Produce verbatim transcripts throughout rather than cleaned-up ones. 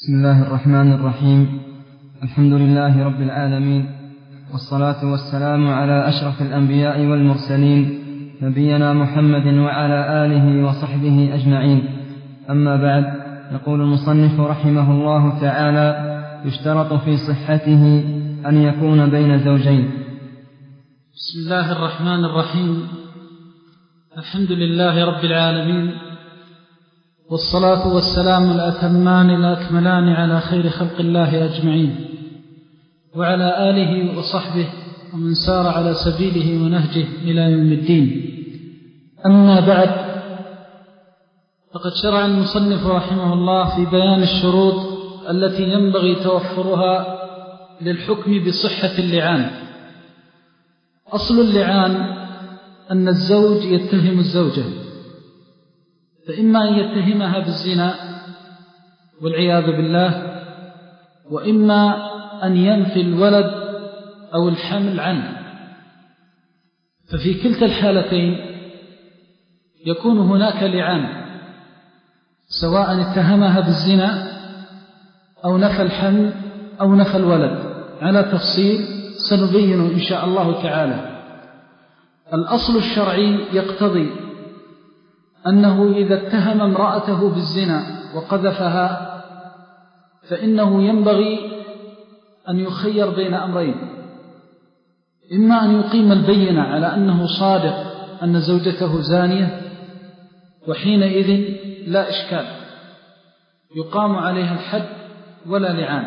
بسم الله الرحمن الرحيم. الحمد لله رب العالمين، والصلاة والسلام على أشرف الأنبياء والمرسلين، نبينا محمد وعلى آله وصحبه أجمعين. أما بعد، يقول المصنف رحمه الله تعالى: يشترط في صحته أن يكون بين زوجين. بسم الله الرحمن الرحيم. الحمد لله رب العالمين، والصلاة والسلام الأتمان الأكملان على خير خلق الله أجمعين، وعلى آله وصحبه ومن سار على سبيله ونهجه إلى يوم الدين. أما بعد، فقد شرع المصنف رحمه الله في بيان الشروط التي ينبغي توفرها للحكم بصحة اللعان. أصل اللعان أن الزوج يتهم الزوجة، فإما أن يتهمها بالزنا والعياذ بالله، وإما أن ينفي الولد أو الحمل عنه. ففي كلتا الحالتين يكون هناك لعان، سواء اتهمها بالزنا أو نفى الحمل أو نفى الولد، على تفصيل سنبينه إن شاء الله تعالى. الأصل الشرعي يقتضي أنه إذا اتهم امرأته بالزنا وقذفها فإنه ينبغي أن يخير بين أمرين: إما أن يقيم البينة على أنه صادق أن زوجته زانية، وحينئذ لا إشكال، يقام عليها الحد ولا لعان،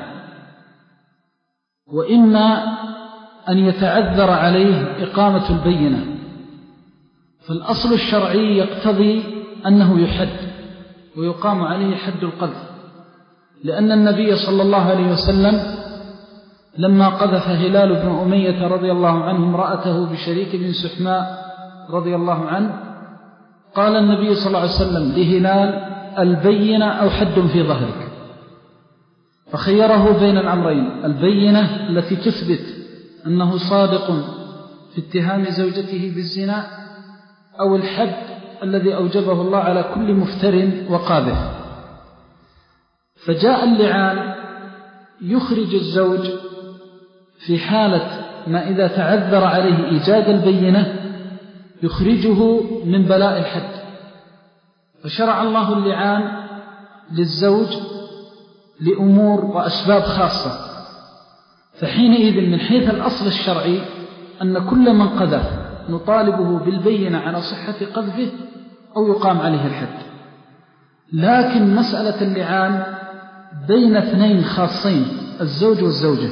وإما أن يتعذر عليه إقامة البينة. فالأصل الشرعي يقتضي أنه يحد ويقام عليه حد القذف، لأن النبي صلى الله عليه وسلم لما قذف هلال بن أمية رضي الله عنه امرأته بشريك بن سحماء رضي الله عنه، قال النبي صلى الله عليه وسلم لهلال: البينة أو حد في ظهرك. فخيره بين الأمرين: البينة التي تثبت أنه صادق في اتهام زوجته بالزنا، أو الحد الذي أوجبه الله على كل مفتر وقاذف. فجاء اللعان يخرج الزوج في حالة ما إذا تعذر عليه إيجاد البينة، يخرجه من بلاء الحد. فشرع الله اللعان للزوج لأمور وأسباب خاصة. فحينئذ من حيث الأصل الشرعي أن كل من قذف نطالبه بالبينة على صحة قذفه أو يقام عليه الحد. لكن مسألة اللعان بين اثنين خاصين: الزوج والزوجة.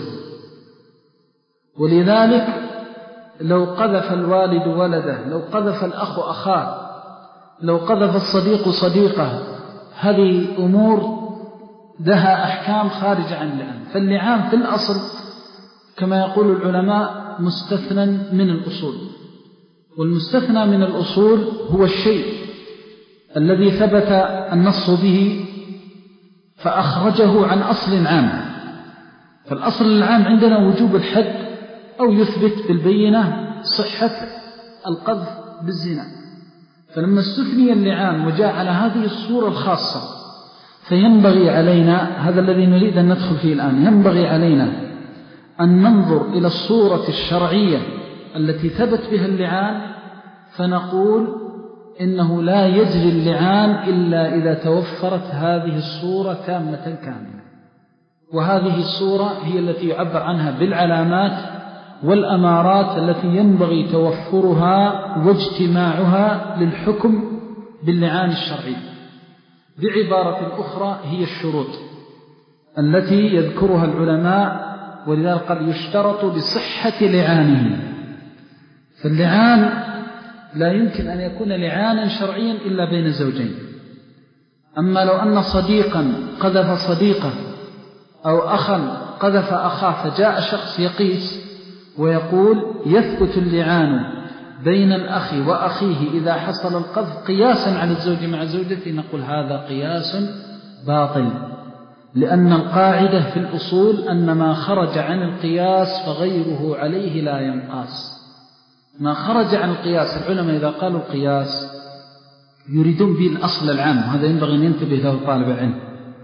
ولذلك لو قذف الوالد ولده، لو قذف الأخ أخاه، لو قذف الصديق صديقه، هذه أمور لها أحكام خارجة عن اللعان. فاللعان في الأصل كما يقول العلماء مستثنى من الأصول، والمستثنى من الأصول هو الشيء الذي ثبت النص به فأخرجه عن أصل عام. فالأصل العام عندنا وجوب الحد أو يثبت بالبينة صحة القذف بالزنا. فلما استثني اللعان وجاء على هذه الصورة الخاصة، فينبغي علينا، هذا الذي نريد أن ندخل فيه الآن، ينبغي علينا أن ننظر إلى الصورة الشرعية التي ثبت بها اللعان، فنقول إنه لا يجري اللعان إلا إذا توفرت هذه الصورة تامة كاملة. وهذه الصورة هي التي يعبر عنها بالعلامات والأمارات التي ينبغي توفرها واجتماعها للحكم باللعان الشرعي. بعبارة أخرى هي الشروط التي يذكرها العلماء، ولذلك قال يشترط بصحة لعانه. فاللعان لا يمكن أن يكون لعانا شرعيا إلا بين زوجين. أما لو أن صديقا قذف صديقه أو أخا قذف أخاه، فجاء شخص يقيس ويقول يثبت اللعان بين الأخ وأخيه إذا حصل القذف قياسا على الزوج مع زوجته، نقول هذا قياس باطل، لأن القاعدة في الأصول أن ما خرج عن القياس فغيره عليه لا ينقاس. ما خرج عن القياس، العلماء إذا قالوا القياس يريدون به الأصل العام، هذا ينبغي أن ينتبه له طالب العلم.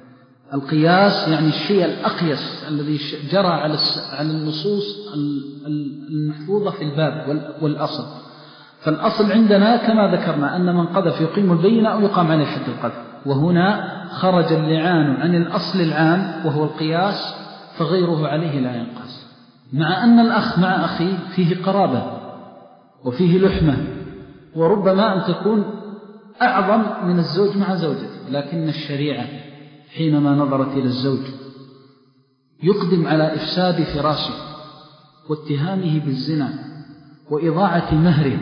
القياس يعني الشيء الأقيس الذي جرى على النصوص المحفوظة في الباب والأصل. فالأصل عندنا كما ذكرنا أن من قذف يقيم البينة أو يقام عليه حد القذف، وهنا خرج اللعان عن الأصل العام وهو القياس، فغيره عليه لا ينقاس، مع أن الأخ مع أخيه فيه قرابة وفيه لحمة، وربما أن تكون أعظم من الزوج مع زوجته، لكن الشريعة حينما نظرت إلى الزوج يقدم على إفساد فراشه واتهامه بالزنا وإضاعة مهره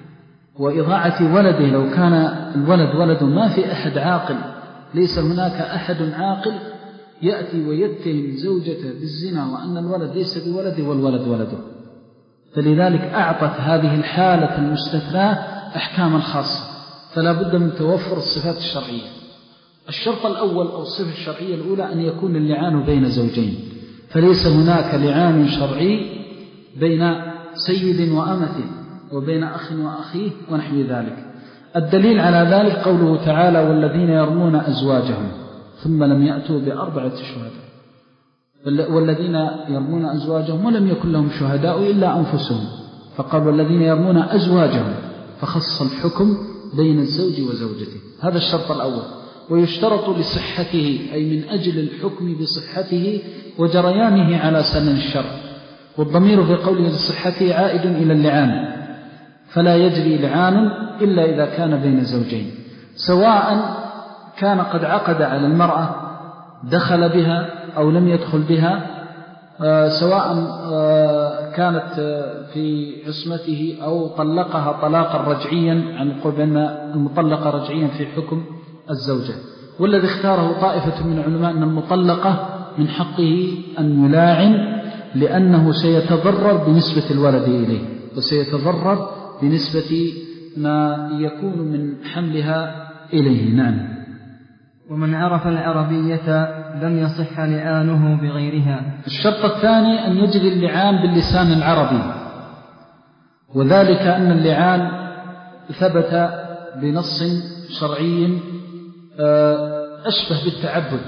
وإضاعة ولده، لو كان الولد ولد ما في أحد عاقل، ليس هناك أحد عاقل يأتي ويتهم زوجته بالزنا وأن الولد ليس بولده والولد ولده. فلذلك أعطت هذه الحالة المستثناة أحكاما خاصة، فلا بد من توفر الصفات الشرعية. الشرط الأول أو الصفة الشرعية الأولى أن يكون اللعان بين زوجين، فليس هناك لعان شرعي بين سيد وأمته وبين أخ وأخيه ونحو ذلك. الدليل على ذلك قوله تعالى: والذين يرمون أزواجهم ثم لم يأتوا بأربعة شهداء. والذين يرمون أزواجهم ولم يكن لهم شهداء إلا أنفسهم، فقال والذين يرمون أزواجهم، فخص الحكم بين الزوج وزوجته. هذا الشرط الأول. ويشترط لصحته، أي من أجل الحكم بصحته وجريانه على سنن الشرع، والضمير في قوله لصحته عائد إلى اللعان، فلا يجري لعان إلا إذا كان بين زوجين، سواء كان قد عقد على المرأة دخل بها أو لم يدخل بها، سواء كانت في عصمته أو طلقها طلاقا رجعيا، عن القول بأن المطلقة رجعيا في حكم الزوجة. والذي اختاره طائفة من العلماء أن المطلقة من حقه أن يلاعن، لأنه سيتضرر بنسبة الولد إليه، وسيتضرر بنسبة ما يكون من حملها إليه. نعم. ومن عرف العربية لم يصح لعانه بغيرها. الشرط الثاني أن يجري اللعان باللسان العربي، وذلك أن اللعان ثبت بنص شرعي أشبه بالتعبد،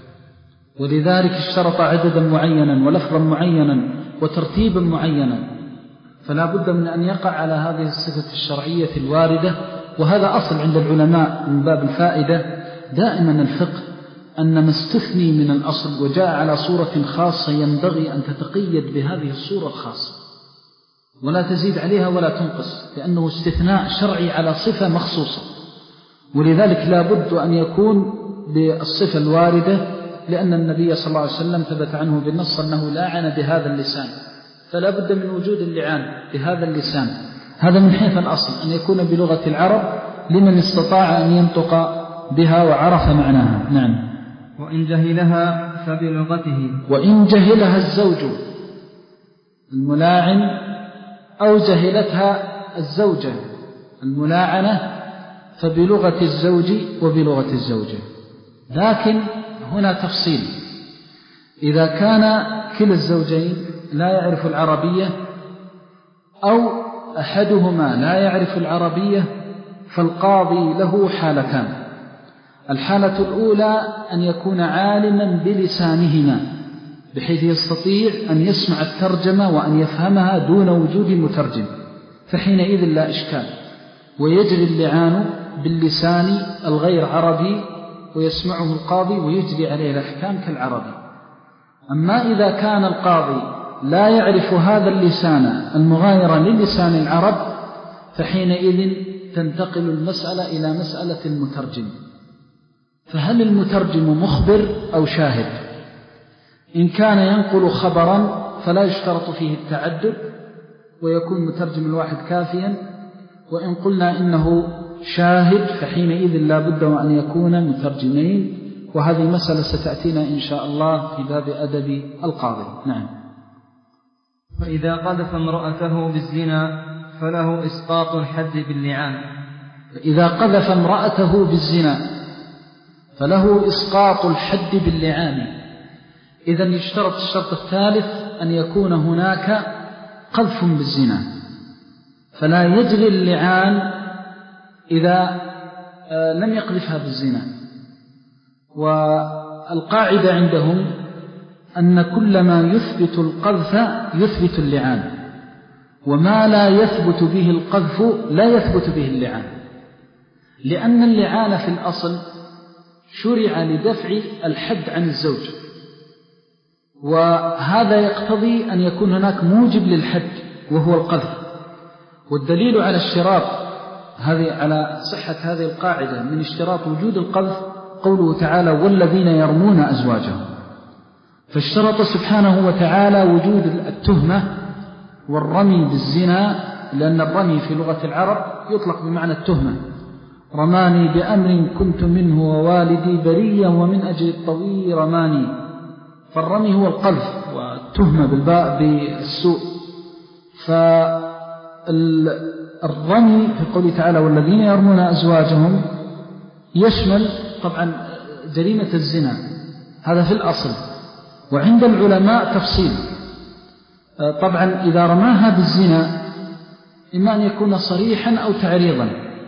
ولذلك اشترط عددا معينا ولفظا معينا وترتيبا معينا، فلا بد من أن يقع على هذه الصفة الشرعية الواردة. وهذا أصل عند العلماء من باب الفائدة. دائما الفقه أن ما استثني من الأصل وجاء على صورة خاصة ينبغي أن تتقيد بهذه الصورة الخاصة ولا تزيد عليها ولا تنقص، لأنه استثناء شرعي على صفة مخصوصة، ولذلك لا بد أن يكون بالصفة الواردة، لأن النبي صلى الله عليه وسلم ثبت عنه بالنص أنه لاعن بهذا اللسان، فلا بد من وجود اللعان بهذا اللسان. هذا من حيث الأصل، أن يكون بلغة العرب لمن استطاع أن ينطق بها وعرف معناها. نعم. وإن جهلها فبلغته. وإن جهلها الزوج الملاعن أو جهلتها الزوجة الملاعنة فبلغة الزوج وبلغة الزوجة. لكن هنا تفصيل: إذا كان كلا الزوجين لا يعرف العربية أو أحدهما لا يعرف العربية، فالقاضي له حالتان. الحالة الأولى أن يكون عالما بلسانهما بحيث يستطيع أن يسمع الترجمة وأن يفهمها دون وجود مترجم، فحينئذ لا إشكال، ويجري اللعان باللسان الغير عربي ويسمعه القاضي ويجري عليه الأحكام كالعربي. أما إذا كان القاضي لا يعرف هذا اللسان المغاير للسان العرب، فحينئذ تنتقل المسألة إلى مسألة المترجم. فهل المترجم مخبر أو شاهد؟ إن كان ينقل خبرا فلا يشترط فيه التعدد ويكون مترجم الواحد كافيا، وإن قلنا إنه شاهد فحينئذ لا بد وأن يكون مترجمين، وهذه مسألة ستأتينا إن شاء الله في باب أدب القاضي. نعم. فإذا قذف امرأته بالزنا فله إسقاط الحد باللعان. إذا قذف امرأته بالزنا فله إسقاط الحد باللعان. إذن يشترط الشرط الثالث أن يكون هناك قذف بالزنا، فلا يجري اللعان إذا لم يقذفها بالزنا. والقاعدة عندهم أن كل ما يثبت القذف يثبت اللعان، وما لا يثبت به القذف لا يثبت به اللعان، لأن اللعان في الأصل شرع لدفع الحد عن الزوج، وهذا يقتضي أن يكون هناك موجب للحد وهو القذف. والدليل على اشتراط هذه على صحة هذه القاعدة من اشتراط وجود القذف قوله تعالى والذين يرمون أزواجهم، فاشترط سبحانه وتعالى وجود التهمة والرمي بالزنا، لأن الرمي في لغة العرب يطلق بمعنى التهمة، رماني بأمر كنت منه ووالدي بريا ومن أجل الطويل رماني، فالرمي هو القذف والتهمة بالباء بالسوء. فالرمي في قوله تعالى والذين يرمون أزواجهم يشمل طبعا جريمة الزنا، هذا في الأصل. وعند العلماء تفصيل، طبعا إذا رماها بالزنا إما أن يكون صريحا أو تعريضا،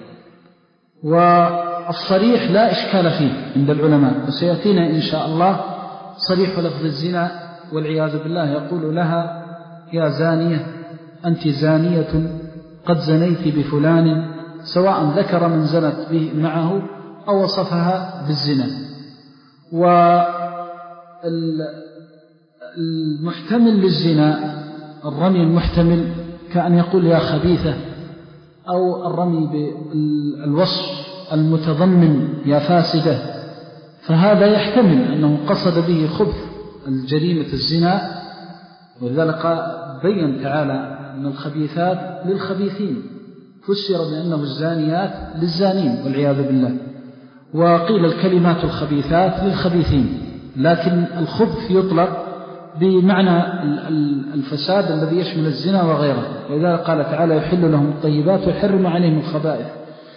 والصريح لا إشكال فيه عند العلماء، وسيأتينا إن شاء الله صريح لفظ الزنا والعياذ بالله يقول لها يا زانية أنت زانية قد زنيت بفلان، سواء ذكر من زنت به معه أو وصفها بالزنا. والمحتمل للزنا الرمي المحتمل كأن يقول يا خبيثة، أو الرمي بالوصف المتضمن يا فاسدة، فهذا يحتمل أنه قصد به خبث الجريمة الزنا، ولذلك بين تعالى أن الخبيثات للخبيثين، فسر بأنه الزانيات للزانين والعياذ بالله، وقيل الكلمات الخبيثات للخبيثين، لكن الخبث يطلق بمعنى الفساد الذي يشمل الزنا وغيره، ولذلك قال تعالى يحل لهم الطيبات ويحرم عليهم الخبائث.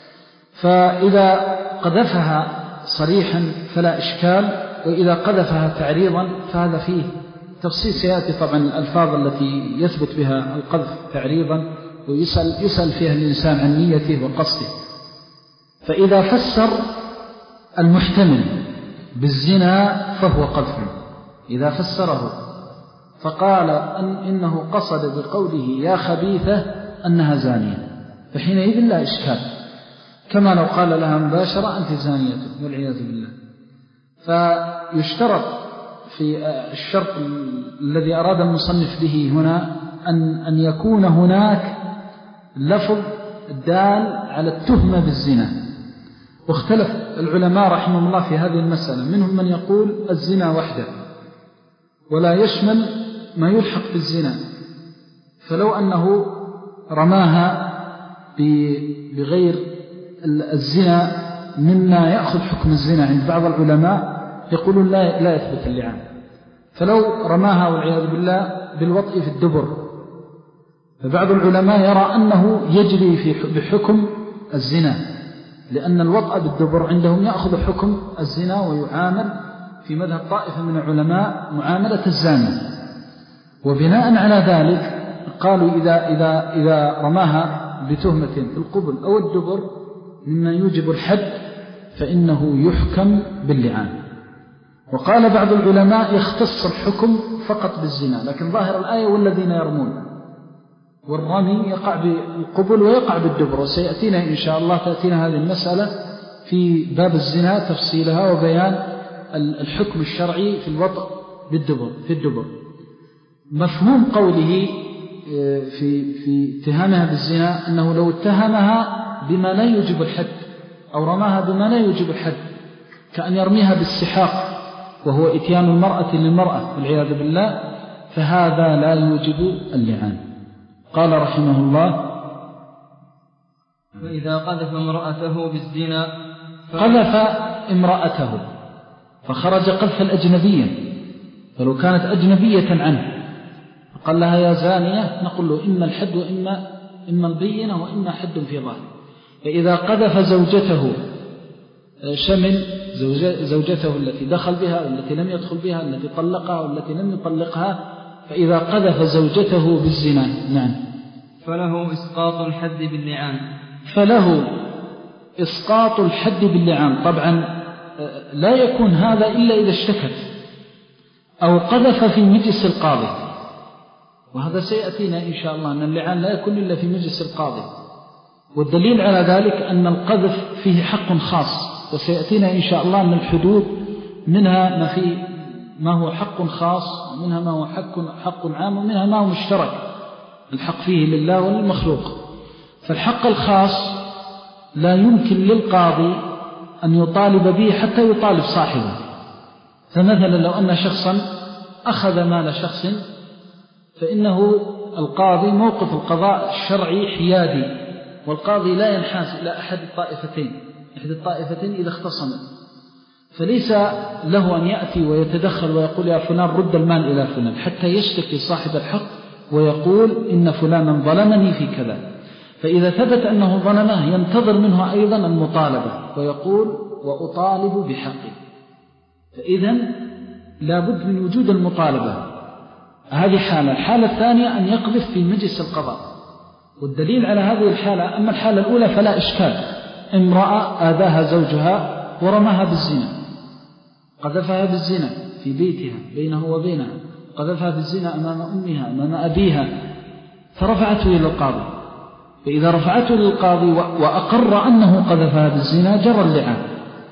فإذا قذفها صريحا فلا إشكال، وإذا قذفها تعريضا فهذا فيه تفصيل، سيأتي طبعا الألفاظ التي يثبت بها القذف تعريضا ويسأل يسأل فيها الإنسان عن نيته وقصده. فإذا فسر المحتمل بالزنا فهو قذف، إذا فسره فقال أن إنه قصد بقوله يا خبيثة أنها زانية، فحينئذ لا إشكال، كما لو قال لها مباشرة أنت زانية والعياذ بالله. فيشترط في الشرط الذي أراد المصنف به هنا أن, أن يكون هناك لفظ دال على التهمة بالزنا. واختلف العلماء رحمهم الله في هذه المسألة، منهم من يقول الزنا وحده ولا يشمل ما يلحق بالزنا، فلو أنه رماها بغير الزنا مما يأخذ حكم الزنا عند بعض العلماء يقولون لا, لا يثبت اللعان. فلو رماها والعياذ بالله بالوطء في الدبر، فبعض العلماء يرى أنه يجري في بحكم الزنا، لأن الوطء بالدبر عندهم يأخذ حكم الزنا ويعامل في مذهب طائفة من العلماء معاملة الزاني. وبناء على ذلك قالوا إذا, إذا, إذا رماها بتهمة في القبل أو الدبر مما يوجب الحد فإنه يحكم باللعان. وقال بعض العلماء يختص الحكم فقط بالزنا، لكن ظاهر الآية والذين يرمون، والرمي يقع بالقبل ويقع بالدبر، وسيأتينا إن شاء الله تأتينا هذه المسألة في باب الزنا تفصيلها وبيان الحكم الشرعي في الوطء بالدبر في الدبر. مفهوم قوله في في اتهامها بالزنا أنه لو اتهمها بما لا يوجب الحد أو رماها بما لا يوجب الحد، كأن يرميها بالسحاق وهو إتيان المرأة للمرأة والعياذ بالله، فهذا لا يوجب اللعان. قال رحمه الله وإذا قذف امرأته بالزنا قذف امرأته فخرج قذف الأجنبية، فلو كانت أجنبية عنه قال لها يا زانية نقول له إما الحد وإما إما البينة وإما حد في ظاهر. فإذا قذف زوجته شمل زوجته التي دخل بها والتي لم يدخل بها، التي طلقها والتي لم يطلقها، فإذا قذف زوجته بالزنا نعم فله إسقاط الحد باللعان، فله إسقاط الحد باللعان. طبعا لا يكون هذا إلا إذا اشتكت أو قذف في مجلس القاضي، وهذا سيأتينا إن شاء الله أن اللعان لا يكون إلا في مجلس القاضي، والدليل على ذلك أن القذف فيه حق خاص، وسيأتينا إن شاء الله أن الحدود منها ما, في ما هو حق خاص ومنها ما هو حق, حق عام ومنها ما هو مشترك، الحق فيه لله وللمخلوق. فالحق الخاص لا يمكن للقاضي أن يطالب به حتى يطالب صاحبه. فمثلا لو أن شخصا أخذ مال شخص فإنه القاضي موقف القضاء الشرعي حيادي، والقاضي لا ينحاز إلى أحد الطائفتين إحدى الطائفتين إذا اختصمت، فليس له أن يأتي ويتدخل ويقول يا فلان رد المال إلى فلان حتى يشتكي صاحب الحق ويقول إن فلانا ظلمني في كذا. فإذا ثبت أنه ظلمه ينتظر منه أيضا المطالبة ويقول وأطالب بحقي. فإذا لا بد من وجود المطالبة. هذه حالة. الحالة الثانية أن يقذف في مجلس القضاء، والدليل على هذه الحالة أما الحالة الأولى فلا إشكال، امرأة آذاها زوجها ورماها بالزنا، قذفها بالزنا في بيتها بينه وبينها، قذفها بالزنا أمام أمها أمام أبيها، فرفعته إلى القاضي. فإذا رفعته للقاضي وأقر أنه قذفها بالزنا جرى اللعان.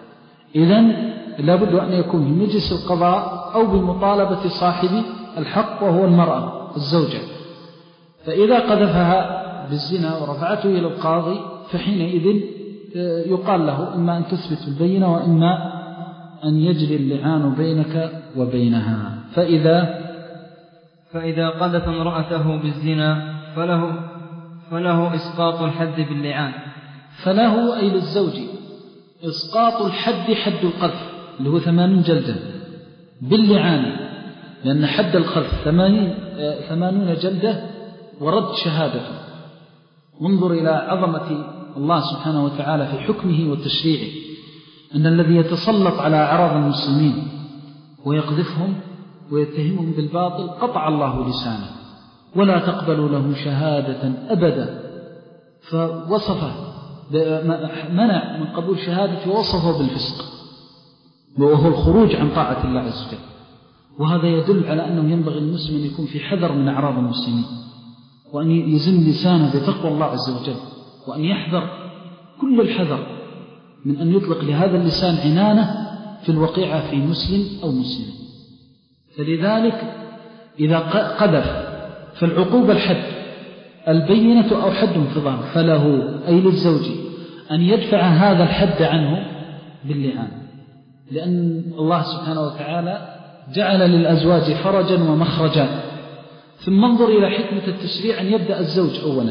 إذن لابد أن يكون في مجلس القضاء أو بمطالبة صاحب الحق وهو المرأة الزوجة. فإذا قذفها بالزنا ورفعته إلى القاضي فحينئذ يقال له إما أن تثبت البينة وإما أن يجري اللعان بينك وبينها. فإذا فإذا قذف امرأته بالزنا فله فله إسقاط الحد باللعان. فله أي للزوج إسقاط الحد حد القذف اللي هو ثمانين جلدة باللعان، لأن حد القذف ثمانون جلدة ورد شهادته. وانظر إلى عظمة الله سبحانه وتعالى في حكمه وتشريعه، أن الذي يتسلط على أعراض المسلمين ويقذفهم ويتهمهم بالباطل قطع الله لسانه ولا تقبل له شهادة أبدا، فوصفه منع من قبول شهادته ووصفه بالفسق وهو الخروج عن طاعة الله عز وجل. وهذا يدل على أنه ينبغي المسلم أن يكون في حذر من أعراض المسلمين، وأن يزن لسانه بتقوى الله عز وجل، وأن يحذر كل الحذر من أن يطلق لهذا اللسان عنانة في الوقيعة في مسلم أو مسلم. فلذلك إذا قذف فالعقوبة الحد، البينة أو حد انتظام، فله أي للزوج أن يدفع هذا الحد عنه باللعان، لأن الله سبحانه وتعالى جعل للأزواج فرجا ومخرجا. ثم انظر إلى حكمة التشريع أن يبدأ الزوج أولا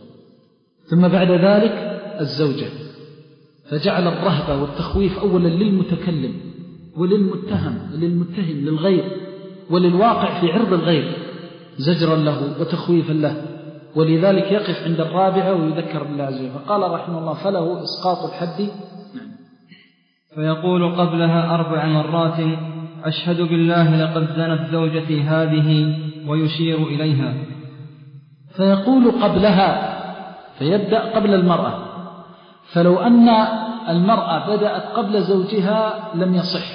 ثم بعد ذلك الزوجة، فجعل الرهبة والتخويف أولا للمتكلم وللمتهم وللمتهم للغير وللواقع في عرض الغير زجرا له وتخويفا له، ولذلك يقف عند الرابعة ويذكر بالله عز وجل. فقال رحمه الله فله إسقاط الحد. فيقول قبلها أربع مرات أشهد بالله لقد زنت زوجتي هذه ويشير إليها. فيقول قبلها، فيبدأ قبل المرأة. فلو أن المرأة بدأت قبل زوجها لم يصح،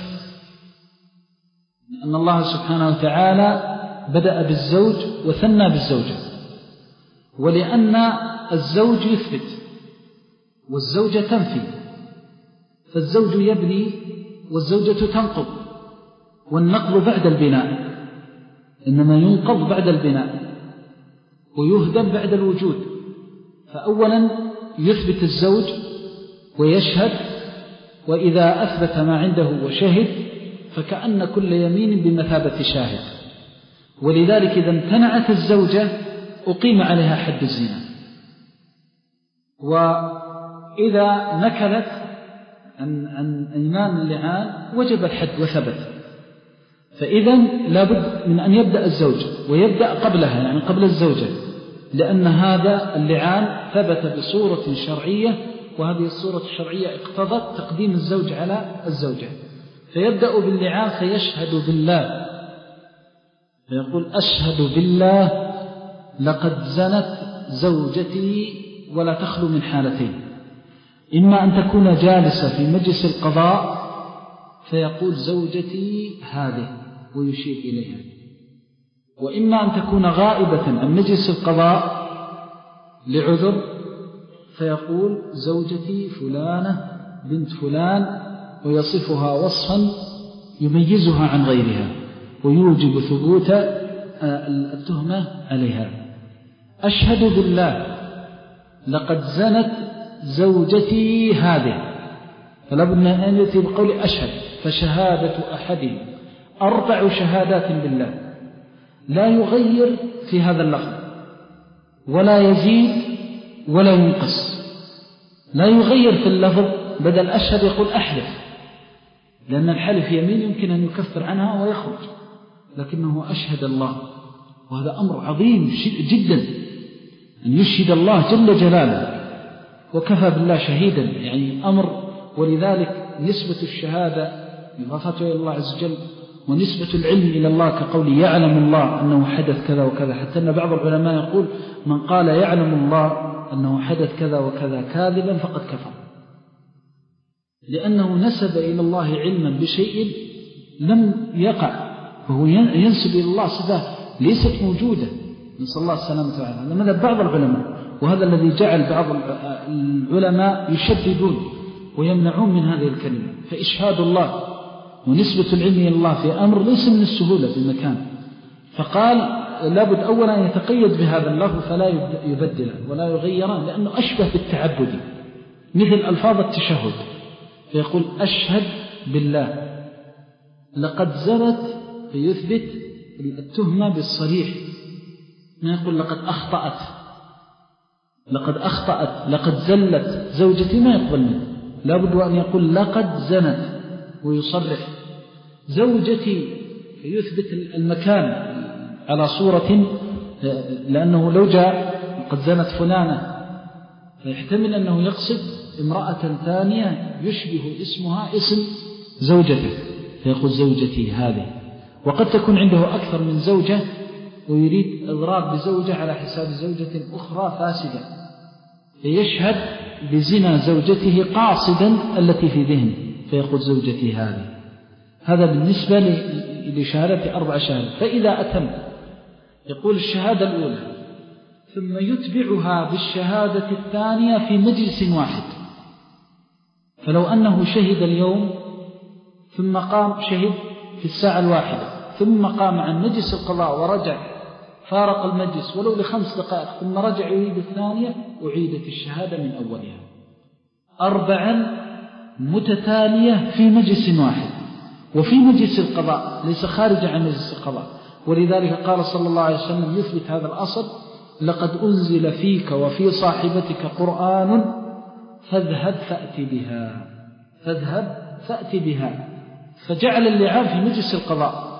لأن الله سبحانه وتعالى بدأ بالزوج وثنى بالزوجة، ولأن الزوج يثبت والزوجة تنفي، فالزوج يبني والزوجة تنقض، والنقض بعد البناء، إنما ينقض بعد البناء ويهدم بعد الوجود. فأولا يثبت الزوج ويشهد، وإذا أثبت ما عنده وشهد فكأن كل يمين بمثابة شاهد. ولذلك إذا امتنعت الزوجة أقيم عليها حد الزنا، وإذا نكلت عن, عن أيمان اللعان وجب الحد وثبت. فإذا لابد من أن يبدأ الزوج ويبدأ قبلها، يعني قبل الزوجة، لأن هذا اللعان ثبت بصورة شرعية، وهذه الصورة الشرعية اقتضت تقديم الزوج على الزوجة. فيبدأ باللعان فيشهد بالله، فيقول أشهد بالله لقد زنت زوجتي، ولا تخلو من حالتين: إما أن تكون جالسة في مجلس القضاء فيقول زوجتي هذه ويشير إليها. وإما أن تكون غائبة عن مجلس القضاء لعذر فيقول زوجتي فلانة بنت فلان ويصفها وصفا يميزها عن غيرها ويوجب ثبوت التهمة عليها. أشهد بالله لقد زنت زوجتي هذه، فلا بد أن يأتي بقول أشهد. فشهادة أحدهم أربع شهادات بالله، لا يغير في هذا اللفظ ولا يزيد ولا ينقص، لا يغير في اللفظ، بدل أشهد يقول أحلف، لأن الحلف يمين يمكن أن يكفر عنها ويخرج، لكنه أشهد الله، وهذا أمر عظيم جدا أن يشهد الله جل جلاله، وكفى بالله شهيدا، يعني أمر. ولذلك نسبة الشهادة إضافته إلى الله عز وجل، ونسبة العلم إلى الله كقول يعلم الله أنه حدث كذا وكذا، حتى أن بعض العلماء يقول من قال يعلم الله أنه حدث كذا وكذا كاذبا فقد كفر، لأنه نسب إلى الله علما بشيء لم يقع، وهو ينسب إلى الله صفة ليست موجودة، نسأل الله السلامة والعافية. هذا مذهب بعض العلماء، وهذا الذي جعل بعض العلماء يشددون ويمنعون من هذه الكلمة. فإشهاد الله ونسبة العلم إلى الله في أمر ليس من السهولة بالمكان، فقال لابد أولا أن يتقيد بهذا اللفظ فلا يبدله ولا يغيره، لأنه أشبه بالتعبد مثل ألفاظ التشهد، فيقول أشهد بالله لقد زنت، فيثبت التهمة بالصريح، ما يقول لقد أخطأت لقد أخطأت لقد زلت زوجتي، ما يقبل منه، لابد أن يقول لقد زنت ويصرح زوجتي، فيثبت المكان على صورة، لأنه لو جاء قد زنت فلانة فيحتمل أنه يقصد امرأة ثانية يشبه اسمها اسم زوجته، فيقول زوجتي هذه. وقد تكون عنده أكثر من زوجة ويريد إضراب بزوجة على حساب زوجة أخرى فاسدة، فيشهد بزنا زوجته قاصدا التي في ذهنه، فيقول زوجتي هذه. هذا بالنسبة لشهادة أربع شهادات. فإذا أتم يقول الشهادة الأولى ثم يتبعها بالشهادة الثانية في مجلس واحد، فلو أنه شهد اليوم ثم قام شهد في الساعة الواحدة ثم قام عن مجلس القضاء ورجع فارق المجلس ولو لخمس دقائق ثم رجع يعيد الثانية، أعيدت الشهادة من أولها. أربعا متتالية في مجلس واحد، وفي مجلس القضاء ليس خارج عن مجلس القضاء. ولذلك قال صلى الله عليه وسلم يثبت هذا الأصل: لقد أنزل فيك وفي صاحبتك قرآن فاذهب فأتي بها فاذهب فأتي بها فجعل اللعاب في مجلس القضاء،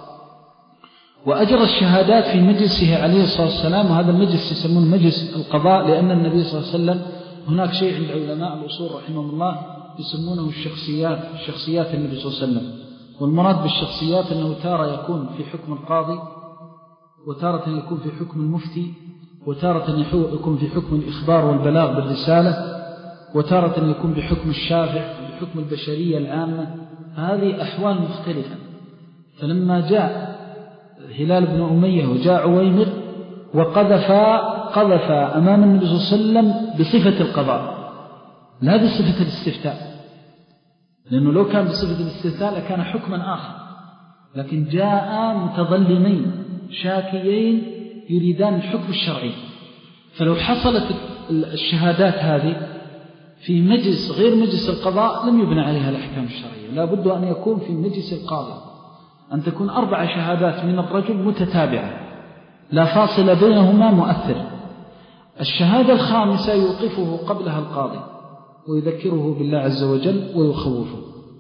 وأجرى الشهادات في مجلسه عليه الصلاة والسلام. وهذا المجلس يسمون مجلس القضاء، لأن النبي صلى الله عليه وسلم هناك شيء عند علماء الأصول رحمهم الله يسمونه الشخصيات، شخصيات النبي صلى الله عليه وسلم. والمراد بالشخصيات أنه تارة يكون في حكم القاضي، وتارة يكون في حكم المفتي، وتارة يكون في حكم الإخبار والبلاغ بالرسالة، وتارة يكون بحكم الشافع وبحكم البشرية العامة. هذه أحوال مختلفة. فلما جاء هلال بن أمية وجاء عويمر وقذف قذف أمام النبي صلى الله عليه وسلم بصفة القضاء لا بصفة الاستفتاء، لأنه لو كان بصفة الاستفتاء لكان حكما آخر، لكن جاء متظلمين شاكيين يريدان الحكم الشرعي. فلو حصلت الشهادات هذه في مجلس غير مجلس القضاء لم يبنى عليها الأحكام الشرعية، لا بد أن يكون في مجلس القاضي، أن تكون أربع شهادات من الرجل متتابعة لا فاصل بينهما مؤثر. الشهادة الخامسة يوقفه قبلها القاضي ويذكره بالله عز وجل ويخوفه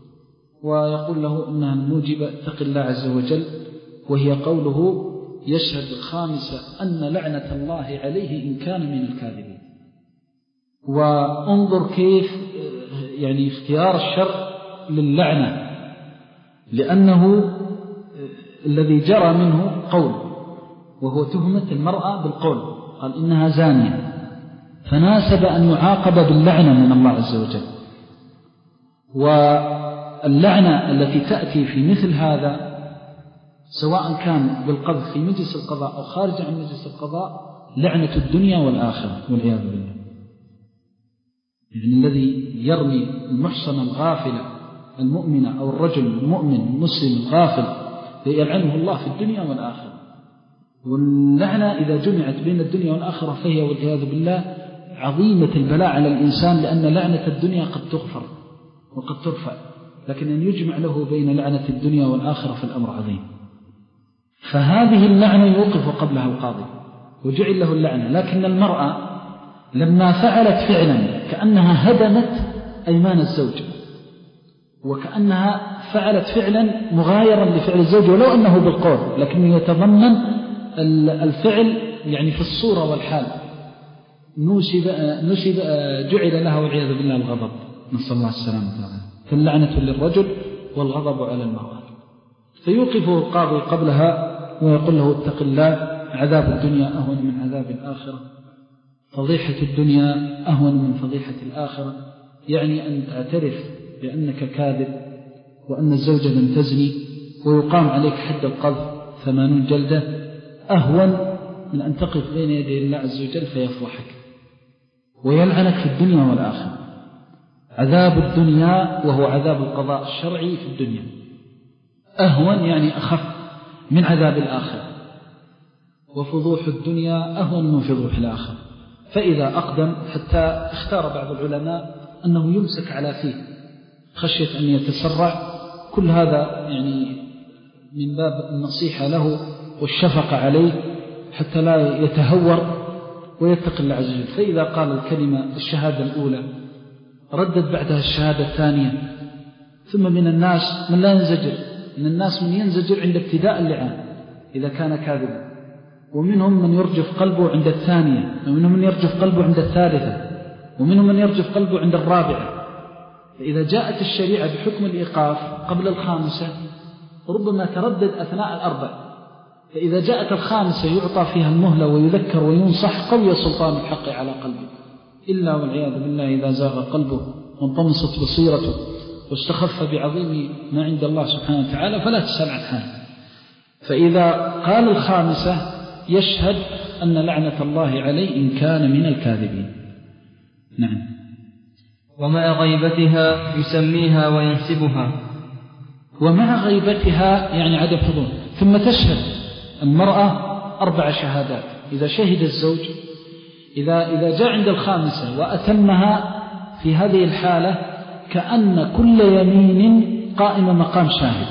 ويقول له إنها الموجبة اتق الله عز وجل، وهي قوله يشهد الخامسة أن لعنة الله عليه إن كان من الكاذبين. وانظر كيف يعني اختيار الشرع للعنة، لأنه الذي جرى منه قول، وهو تهمة المرأة بالقول، قال إنها زانية، فناسب أن يعاقب باللعنة من الله عز وجل. واللعنة التي تأتي في مثل هذا سواء كان بالقذف في مجلس القضاء أو خارج عن مجلس القضاء لعنة الدنيا والآخرة والعياذ بالله. يعني الذي يرمي المحصن الغافلة المؤمنة أو الرجل المؤمن المسلم الغافل يلعنه الله في الدنيا والآخرة. واللعنة إذا جمعت بين الدنيا والآخرة فهي والعياذ بالله عظيمة البلاء على الإنسان، لأن لعنة الدنيا قد تغفر وقد ترفع، لكن أن يجمع له بين لعنة الدنيا والآخرة في الأمر عظيم. فهذه اللعنة يوقف قبلها القاضي وجعل له اللعنة. لكن المرأة لما فعلت فعلا كأنها هدمت أيمان الزوج، وكأنها فعلت فعلا مغايرا لفعل الزوج ولو أنه بالقول، لكنه يتضمن الفعل يعني في الصورة والحال، نسب نسب جعل لها والعياذ بالله الغضب، نسأل الله السلامة والعافية. فاللعنة للرجل والغضب على المرأة. فيوقفه القاضي قبلها ويقول له اتق الله، عذاب الدنيا أهون من عذاب الآخرة، فضيحة الدنيا أهون من فضيحة الآخرة، يعني أن تعترف بأنك كاذب وأن الزوجة لم تزني ويقام عليك حد القذف ثمانون جلدة أهون من أن تقف بين يدي الله عز وجل فيفضحك ويلعنك في الدنيا والآخرة. عذاب الدنيا وهو عذاب القضاء الشرعي في الدنيا أهون يعني أخف من عذاب الآخرة، وفضوح الدنيا أهون من فضوح الآخرة. فإذا أقدم حتى اختار بعض العلماء أنه يمسك على فيه خشية أن يتسرع، كل هذا يعني من باب النصيحة له والشفقة عليه حتى لا يتهور ويتقي الله عز وجل. فإذا قال الكلمة الشهادة الأولى ردد بعدها الشهادة الثانية. ثم من الناس من لا ينزجر، من الناس من ينزجر عند ابتداء اللعان إذا كان كاذبا، ومنهم من يرجف قلبه عند الثانية، ومنهم من يرجف قلبه عند الثالثة، ومنهم من يرجف قلبه عند الرابعة. فإذا جاءت الشريعة بحكم الإيقاف قبل الخامسة ربما تردد أثناء الأربع، فإذا جاءت الخامسة يعطى فيها المهلة ويذكر وينصح قوي سلطان الحق على قلبه. إلا والعياذ بالله إذا زاغ قلبه وانطمست بصيرته واستخف بعظيم ما عند الله سبحانه وتعالى فلا تسأل عن حاله. فإذا قال الخامسة يشهد أن لعنة الله عليه إن كان من الكاذبين. نعم. ومع غيبتها يسميها وينسبها. ومع غيبتها يعني عدم حضور. ثم تشهد المرأة أربع شهادات إذا شهد الزوج، إذا, إذا جاء عند الخامسة وأتمها في هذه الحالة كأن كل يمين قائمة مقام شاهد،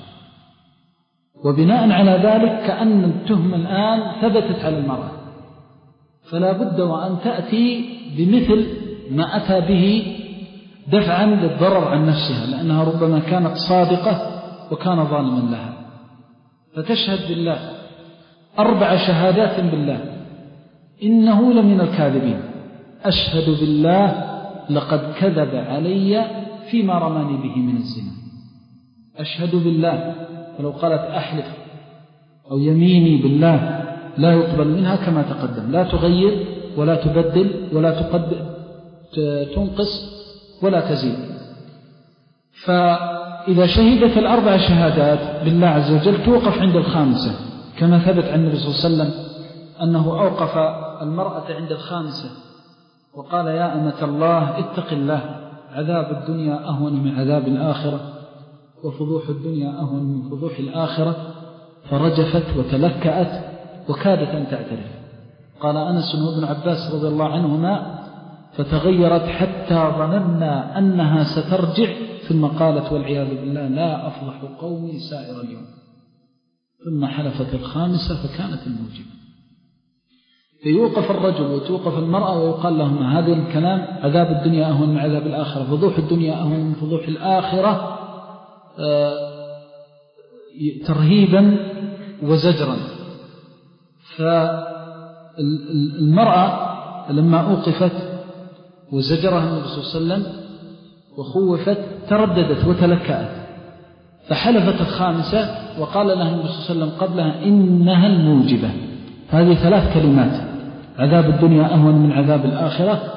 وبناء على ذلك كأن التهمة الآن ثبتت على المرأة، فلا بد وأن تأتي بمثل ما أتى به دفعا للضرر عن نفسها، لأنها ربما كانت صادقة وكان ظالما لها. فتشهد بالله أربع شهادات بالله إنه لمن الكاذبين، أشهد بالله لقد كذب علي فيما رماني به من الزنا. أشهد بالله، ولو قالت أحلف أو يميني بالله لا يقبل منها كما تقدم، لا تغير ولا تبدل ولا تقدم تنقص ولا تزيد. فإذا شهدت الأربع شهادات بالله عز وجل توقف عند الخامسة، كما ثبت عن النبي صلى الله عليه وسلم أنه أوقف المرأة عند الخامسة وقال يا أمة الله اتق الله، عذاب الدنيا أهون من عذاب الآخرة، وفضوح الدنيا أهون من فضوح الآخرة. فرجفت وتلكأت وكادت أن تعترف. قال أنس وابن عباس رضي الله عنهما فتغيرت حتى ظننا أنها سترجع، ثم قالت والعياذ بالله لا أفضح قومي سائر اليوم، ثم حلفت الخامسة فكانت الموجبة. فيوقف الرجل وتوقف المرأة ويقال لهما هذا الكلام، عذاب الدنيا أهون من عذاب الآخرة، فضوح الدنيا أهون من فضوح الآخرة، ترهيبا وزجرا. فالمرأة لما أوقفت وزجرها النبي صلى الله عليه وسلم وخوفت ترددت وتلكأت، فحلفت الخامسة وقال لها النبي صلى الله عليه وسلم قبلها إنها الموجبة. هذه ثلاث كلمات، عذاب الدنيا أهون من عذاب الآخرة،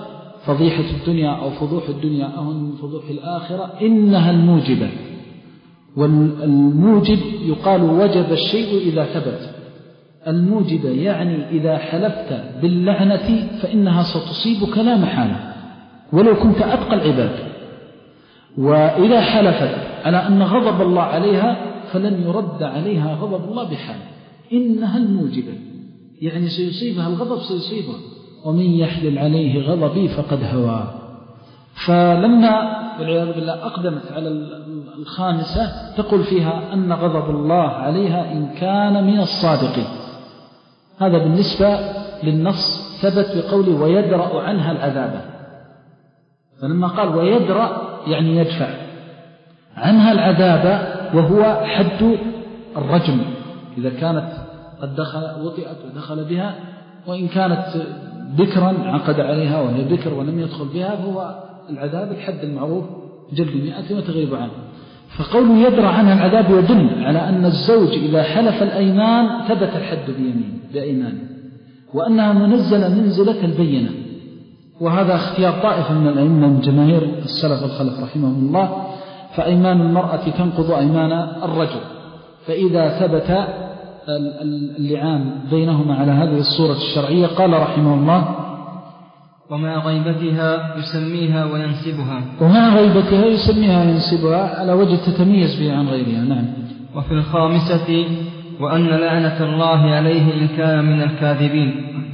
فضيحة الدنيا أو فضوح الدنيا أو من فضوح الآخرة إنها الموجبة. والموجب يقال وجب الشيء إذا ثبت. الموجبة يعني إذا حلفت باللعنة فإنها ستصيبك لا محالة ولو كنت أتقى العباد. وإذا حلفت على أن غضب الله عليها فلن يرد عليها غضب الله بحال. إنها الموجبة يعني سيصيبها الغضب سيصيبها. ومن يحلل عليه غضبي فقد هوى. فلما والعياذ بالله أقدمت على الخامسة تقول فيها أن غضب الله عليها إن كان من الصادقين. هذا بالنسبة للنص ثبت بقوله ويدرأ عنها العذاب. فلما قال ويدرأ يعني يدفع عنها العذاب وهو حد الرجم إذا كانت قد دخل وطئت ودخل بها، وإن كانت بكرا عقد عليها وهي بكر ولم يدخل بها فهو العذاب الحد المعروف جلد مئة وتغيب عنه. فقوله يدرأ عنها العذاب يدل على أن الزوج إذا حلف الأيمان ثبت الحد بيمين بأيمانه وأنها منزلة منزلة البينة. وهذا اختيار طائفة من الأئمة من جماهير السلف الخلف رحمهم الله. فأيمان المرأة تنقض أيمان الرجل. فإذا ثبت اللعان بينهما على هذه الصورة الشرعية قال رحمه الله ومع غيبتها يسميها وينسبها. ومع غيبتها يسميها وينسبها على وجه تتميز به عن غيرها. نعم. وفي الخامسة وأن لعنة الله عليه إن كان من الكاذبين.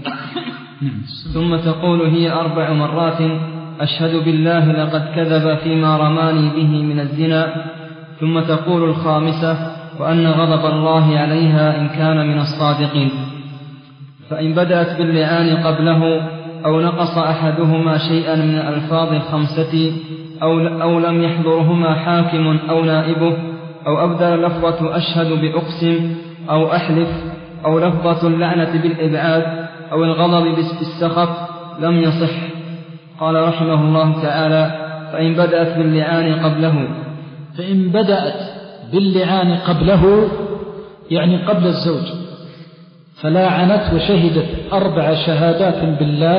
ثم تقول هي أربع مرات أشهد بالله لقد كذب فيما رماني به من الزنا. ثم تقول الخامسة وأن غضب الله عليها إن كان من الصادقين. فإن بدأت باللعان قبله أو نقص أحدهما شيئا من الألفاظ الخمسة أو, أو لم يحضرهما حاكم أو نائبه أو أبدل لفظة أشهد بأقسم أو أحلف أو لفظة اللعنة بالإبعاد أو الغضب بالسخط لم يصح. قال رحمه الله تعالى فإن بدأت باللعان قبله فإن بدأت باللعان قبله يعني قبل الزوج فلاعنت وشهدت أربع شهادات بالله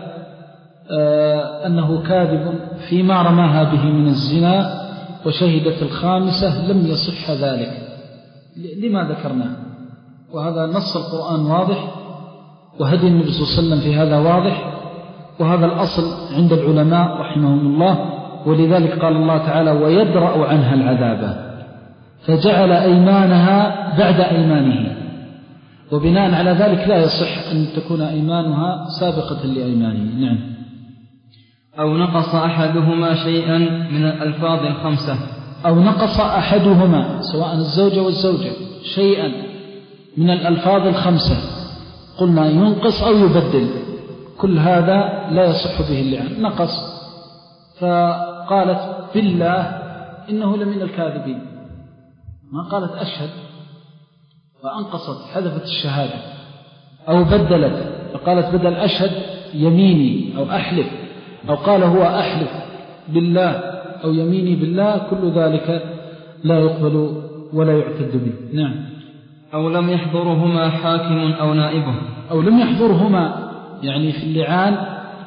آه أنه كاذب فيما رماها به من الزنا وشهدت الخامسة لم يصح ذلك. لما ذكرناه؟ وهذا نص القرآن واضح وهدي النبي صلى الله عليه وسلم في هذا واضح وهذا الأصل عند العلماء رحمهم الله. ولذلك قال الله تعالى ويدرأ عنها العذاب فجعل أيمانها بعد أيمانه. وبناء على ذلك لا يصح أن تكون أيمانها سابقة لأيمانه. نعم. أو نقص أحدهما شيئا من الألفاظ الخمسة أو نقص أحدهما سواء الزوجة والزوجة شيئا من الألفاظ الخمسة قلنا ينقص أو يبدل كل هذا لا يصح به اللعان. نقص فقالت بالله إنه لمن الكاذبين ما قالت أشهد فأنقصت حذفت الشهادة أو بدلت فقالت بدل أشهد يميني أو أحلف أو قال هو أحلف بالله أو يميني بالله كل ذلك لا يقبل ولا يعتد به. نعم. أو لم يحضرهما حاكم أو نائبه أو لم يحضرهما يعني في اللعان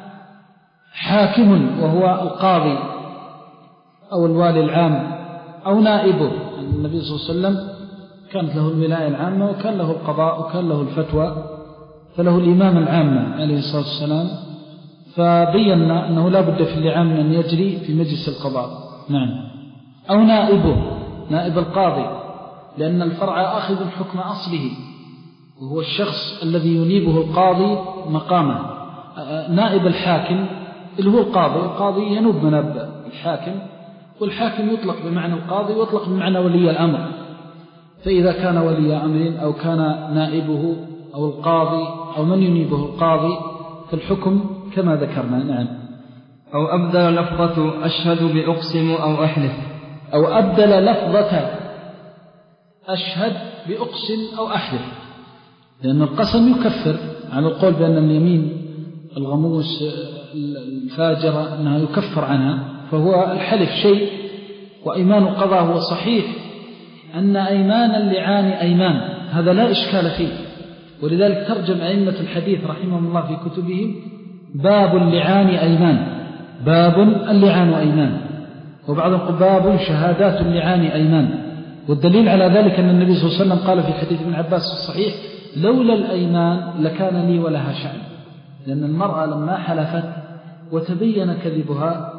حاكم وهو القاضي أو الوالي العام أو نائبه. النبي صلى الله عليه وسلم كانت له الولاية العامة وكان له القضاء وكان له الفتوى فله الإمام العامة عليه الصلاة والسلام. فبينا أنه لا بد في اللعان أن يجري في مجلس القضاء. نعم. أو نائبه نائب القاضي لأن الفرع أخذ حكم أصله وهو الشخص الذي ينيبه القاضي مقامه. نائب الحاكم اللي هو القاضي القاضي ينوب مناب الحاكم والحاكم يطلق بمعنى القاضي ويطلق بمعنى ولي الأمر. فإذا كان ولي أمر أو كان نائبه أو القاضي أو من ينيبه القاضي فالحكم كما ذكرنا. نعم. أو أبدل لفظة أشهد بأقسم أو أحلف أو أبدل لفظة أشهد بأقسم أو أحلف لأن القسم يكفر على القول بأن اليمين الغموس الفاجرة أنها يكفر عنها فهو الحلف شيء وإيمان القضاء هو صحيح أن أيمان اللعان أيمان هذا لا إشكال فيه. ولذلك ترجم أئمة الحديث رحمهم الله في كتبهم باب اللعان أيمان باب اللعان أيمان، وبعض يقول باب شهادات اللعان أيمان. والدليل على ذلك أن النبي صلى الله عليه وسلم قال في حديث ابن عباس الصحيح: لولا الأيمان لكان لي ولها شأن. لأن المرأة لما حلفت وتبين كذبها،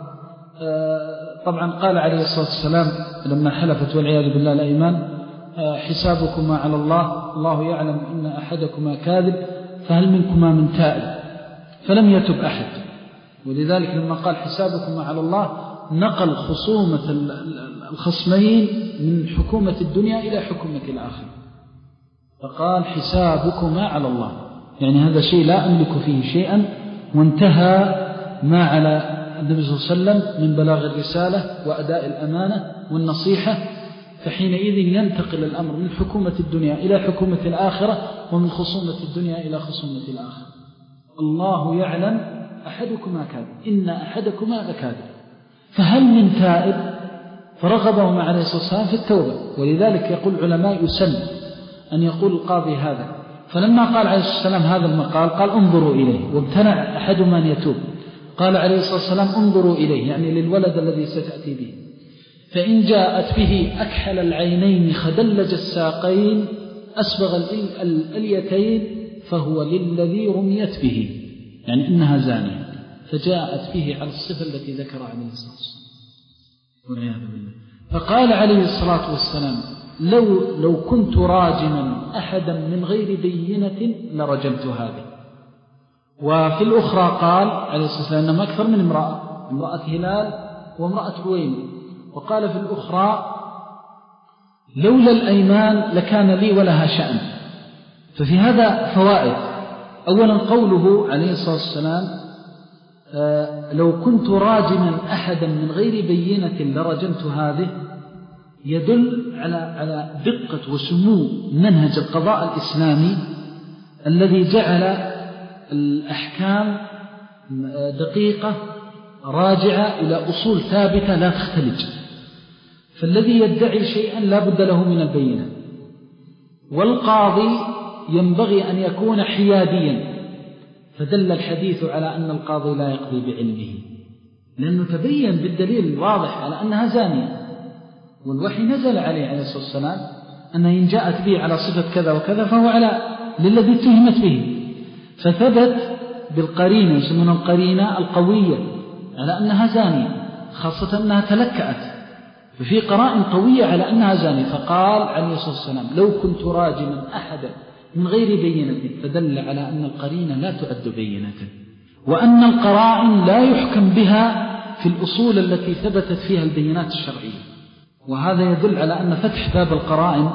طبعا قال عليه الصلاة والسلام لما حلفت والعياذ بالله الأيمان: حسابكما على الله، الله يعلم إن أحدكما كاذب، فهل منكما من تائب؟ فلم يتب أحد. ولذلك لما قال حسابكما على الله نقل خصومة الخصمين من حكومة الدنيا إلى حكومة الآخرة، فقال حسابكما على الله، يعني هذا شيء لا أملك فيه شيئا، وانتهى ما على النبي صلى الله عليه وسلم من بلاغ الرسالة وأداء الأمانة والنصيحة. فحينئذ ينتقل الأمر من حكومة الدنيا إلى حكومة الآخرة، ومن خصومة الدنيا إلى خصومة الآخرة. الله يعلم أحدكما كاذب، إن أحدكما لكاذب، فهل من تائب؟ فرغبهم عليه الصلاة والسلام في التوبة. ولذلك يقول العلماء يسن أن يقول القاضي هذا. فلما قال عليه الصلاة والسلام هذا المقال قال انظروا إليه، وامتنع أحدهم أن يتوب. قال عليه الصلاة والسلام انظروا إليه، يعني للولد الذي ستأتي به، فإن جاءت به أكحل العينين خدلج الساقين أسبغ الأليتين فهو للذي رميت به، يعني إنها زانية. فجاءت به على الصفة التي ذكر عليه الصلاة والسلام والعياذ بالله. فقال عليه الصلاة والسلام: لو, لو كنت راجما أحدا من غير بينة لرجمت هذه. وفي الأخرى قال عليه الصلاة والسلام أنهم أكثر من امرأة، امرأة هلال وامرأة عويم. وقال في الأخرى: لولا الأيمان لكان لي ولها شأن. ففي هذا فوائد. أولا قوله عليه الصلاة والسلام: آه لو كنت راجما أحدا من غير بينة لرجمت هذه، يدل على على دقة وسمو منهج القضاء الإسلامي الذي جعل الأحكام دقيقة راجعة إلى أصول ثابتة لا تختلج. فالذي يدعي شيئا لا بد له من البينة، والقاضي ينبغي أن يكون حياديا. فدل الحديث على أن القاضي لا يقضي بعلمه، لأنه تبين بالدليل الواضح على أنها زانية، والوحي نزل عليه عليه الصلاة والسلام أنه إن جاءت به على صفة كذا وكذا فهو على للذي اتهمت به. فثبت بالقرينة، يسمونها القرينة القوية، على أنها زانية، خاصة أنها تلكأت، ففي قرائن قوية على أنها زانية. فقال عليه الصلاة والسلام: لو كنت راجما أحدا من غير بينة، فدل على أن القرينة لا تعد بينة، وأن القرائن لا يحكم بها في الأصول التي ثبتت فيها البينات الشرعية. وهذا يدل على أن فتح باب القرائن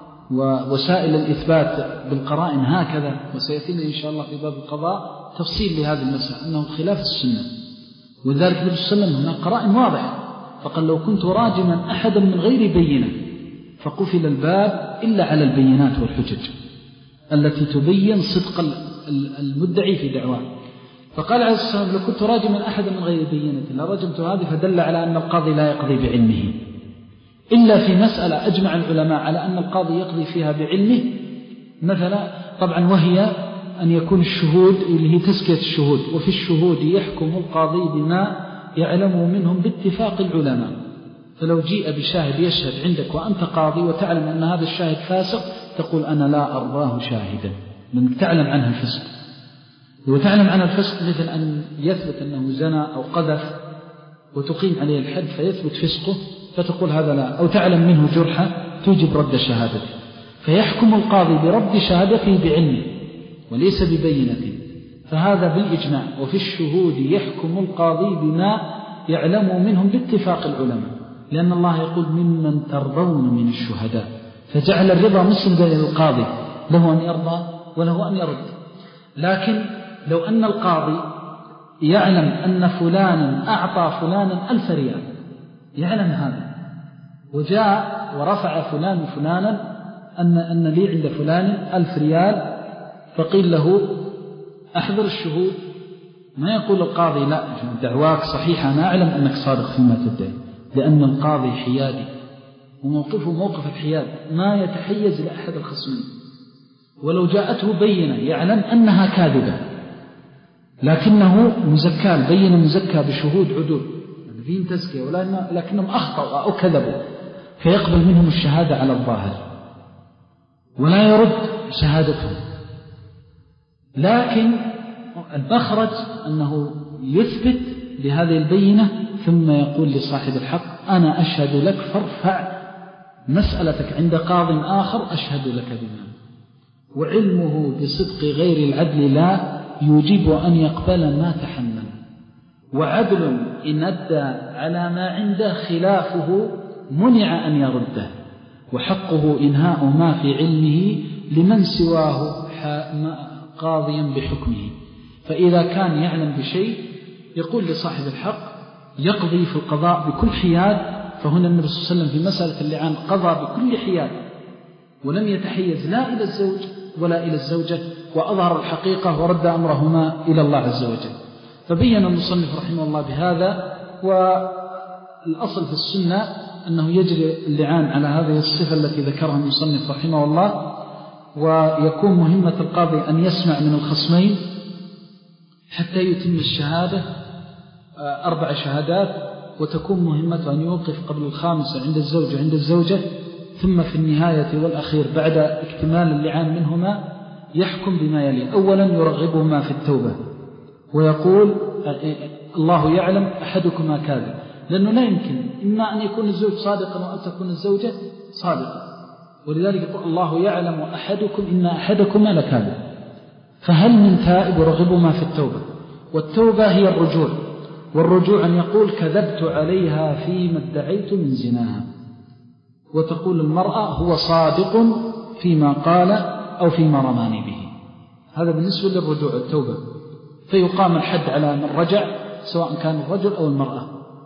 ووسائل الإثبات بالقرائن هكذا، وسيأتينا إن شاء الله في باب القضاء تفصيل لهذه المسألة، أنه خلاف السنة. وذلك النبي صلى الله عليه وسلم هناك قرائن واضحة، فقال: لو كنت راجما أحدا من غير بينة، فقفل الباب إلا على البينات والحجج التي تبين صدق المدعي في دعواه. فقال عليه الصلاة والسلام: لو كنت راجما أحدا من غير بينة لرجمت هذه. فدل على أن القاضي لا يقضي بعلمه، إلا في مسألة أجمع العلماء على أن القاضي يقضي فيها بعلمه، مثلا طبعا وهي أن يكون الشهود اللي هي تزكية الشهود، وفي الشهود يحكم القاضي بما يعلمه منهم باتفاق العلماء. فلو جيء بشاهد يشهد عندك وأنت قاضي وتعلم أن هذا الشاهد فاسق، تقول: أنا لا أرضاه شاهدا، لأنك تعلم عنه الفسق. وتعلم عن الفسق مثل أن يثبت أنه زنى أو قذف وتقيم عليه الحد فيثبت فسقه، فتقول هذا لا. أو تعلم منه جرحا توجب رد شهادته، فيحكم القاضي برد شهادته بعلمه وليس ببينة. فهذا بالإجماع. وفي الشهود يحكم القاضي بما يعلم منهم باتفاق العلماء، لأن الله يقول: ممن ترضون من الشهداء. فجعل الرضا مسلم بين القاضي، له أن يرضى وله أن يرد. لكن لو أن القاضي يعلم أن فلانا أعطى فلانا ألف ريال، يعلم هذا، وجاء ورفع فلان فلانا أن, أن لي عند فلان ألف ريال، فقيل له: أحضر الشهود. ما يقول القاضي: لا، دعواك صحيحة، أنا أعلم أنك صادق فيما تدعي، لأن القاضي حيادي وموقفه موقف الحياد، ما يتحيز لأحد الخصمين. ولو جاءته بينة يعلم أنها كاذبة، لكنه مزكى، بين مزكى بشهود عدول، يعني فيهم تزكية، ولكنهم أخطأوا أو كذبوا، فيقبل منهم الشهادة على الظاهر ولا يرد شهادتهم. لكن المخرج أنه يثبت بهذه البينة ثم يقول لصاحب الحق أنا أشهد لك فارفع مسألتك عند قاض آخر أشهد لك بما، وعلمه بصدق غير العدل لا يجب أن يقبل ما تحمل، وعدل إن أدى على ما عنده خلافه منع أن يرده، وحقه إنهاء ما في علمه لمن سواه قاضيا بحكمه. فإذا كان يعلم بشيء يقول لصاحب الحق يقضي في القضاء بكل حياد، فهنا النبي صلى الله عليه وسلم في مسألة اللعان قضى بكل حياد ولم يتحيز لا إلى الزوج ولا إلى الزوجة، وأظهر الحقيقة ورد أمرهما إلى الله عز وجل. فبين المصنف رحمه الله بهذا. والأصل في السنة أنه يجري اللعان على هذه الصفة التي ذكرها المصنف رحمه الله، ويكون مهمة القاضي أن يسمع من الخصمين حتى يتم الشهادة أربع شهادات، وتكون مهمة أن يوقف قبل الخامسة عند الزوج وعند الزوجة، ثم في النهاية والأخير بعد اكتمال اللعان منهما يحكم بما يلي. أولا يرغبهما في التوبة ويقول الله يعلم أحدكما كاذب، لأنه لا يمكن إما أن يكون الزوج صادقا وأن تكون الزوجة صادقة، ولذلك يقول الله يعلم أحدكم إن أحدكما لكاذب. فهل من تائب يرغبهما في التوبة؟ والتوبة هي الرجوع، والرجوع أن يقول كذبت عليها فيما ادعيت من زناها، وتقول المرأة هو صادق فيما قال أو فيما رماني به. هذا بالنسبة للرجوع التوبة، فيقام الحد على من رجع سواء كان الرجل أو المرأة.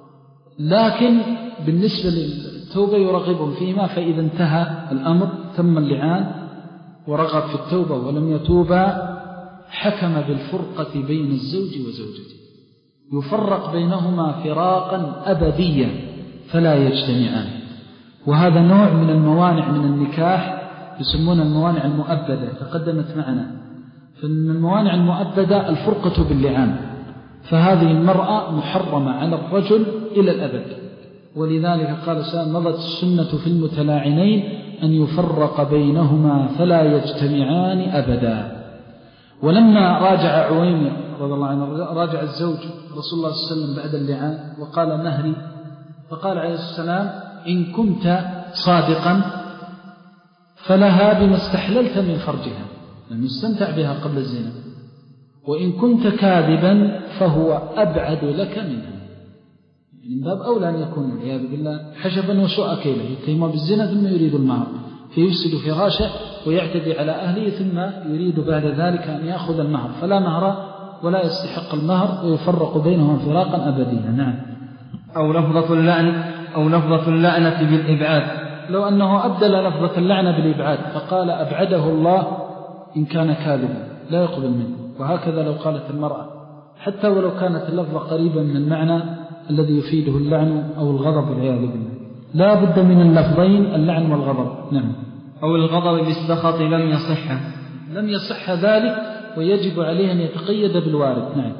لكن بالنسبة للتوبة يرغبهم فيما، فإذا انتهى الأمر تم اللعان ورغب في التوبة ولم يتوبا حكم بالفرقة بين الزوج وزوجته، يفرق بينهما فراقا أبديا فلا يجتمعان. وهذا نوع من الموانع من النكاح يسمون الموانع المؤبدة، تقدمت معنا. فمن الموانع المؤبدة الفرقة باللعان، فهذه المرأة محرمة على الرجل إلى الأبد. ولذلك قال سأل مضت السنة في المتلاعنين أن يفرق بينهما فلا يجتمعان أبدا. ولما راجع عويمر رضي الله عنه راجع الزوج رسول الله صلى الله عليه وسلم بعد اللعان وقال مهري، فقال عليه السلام إن كنت صادقا فلها بما استحللت من فرجها، لم يستمتع بها قبل الزنا، وإن كنت كاذبا فهو أبعد لك منها. من باب أولى أن يكون والعياذ بالله حشبا وسوء كيله، يتهم بالزنا ثم يريد المهر فيفسد فراشه ويعتدي على أهله، ثم يريد بعد ذلك أن يأخذ المهر، فلا مهر ولا يستحق المهر ويفرق بينهم فراقا أبديا. نعم. أو لفظة اللعن أو لفظة اللعنة بالإبعاد، لو أنه أبدل لفظة اللعنة بالإبعاد فقال أبعده الله إن كان كاذبا لا يقبل منه. وهكذا لو قالت المرأة حتى ولو كانت اللفظة قريبا من المعنى الذي يفيده اللعن أو الغضب والعياذ بالله، لا بد من اللفظين اللعن والغضب. نعم. أو الغضب بالسخط لم يصح لم يصح ذلك، ويجب عليه أن يتقيد بالوارد. نعم.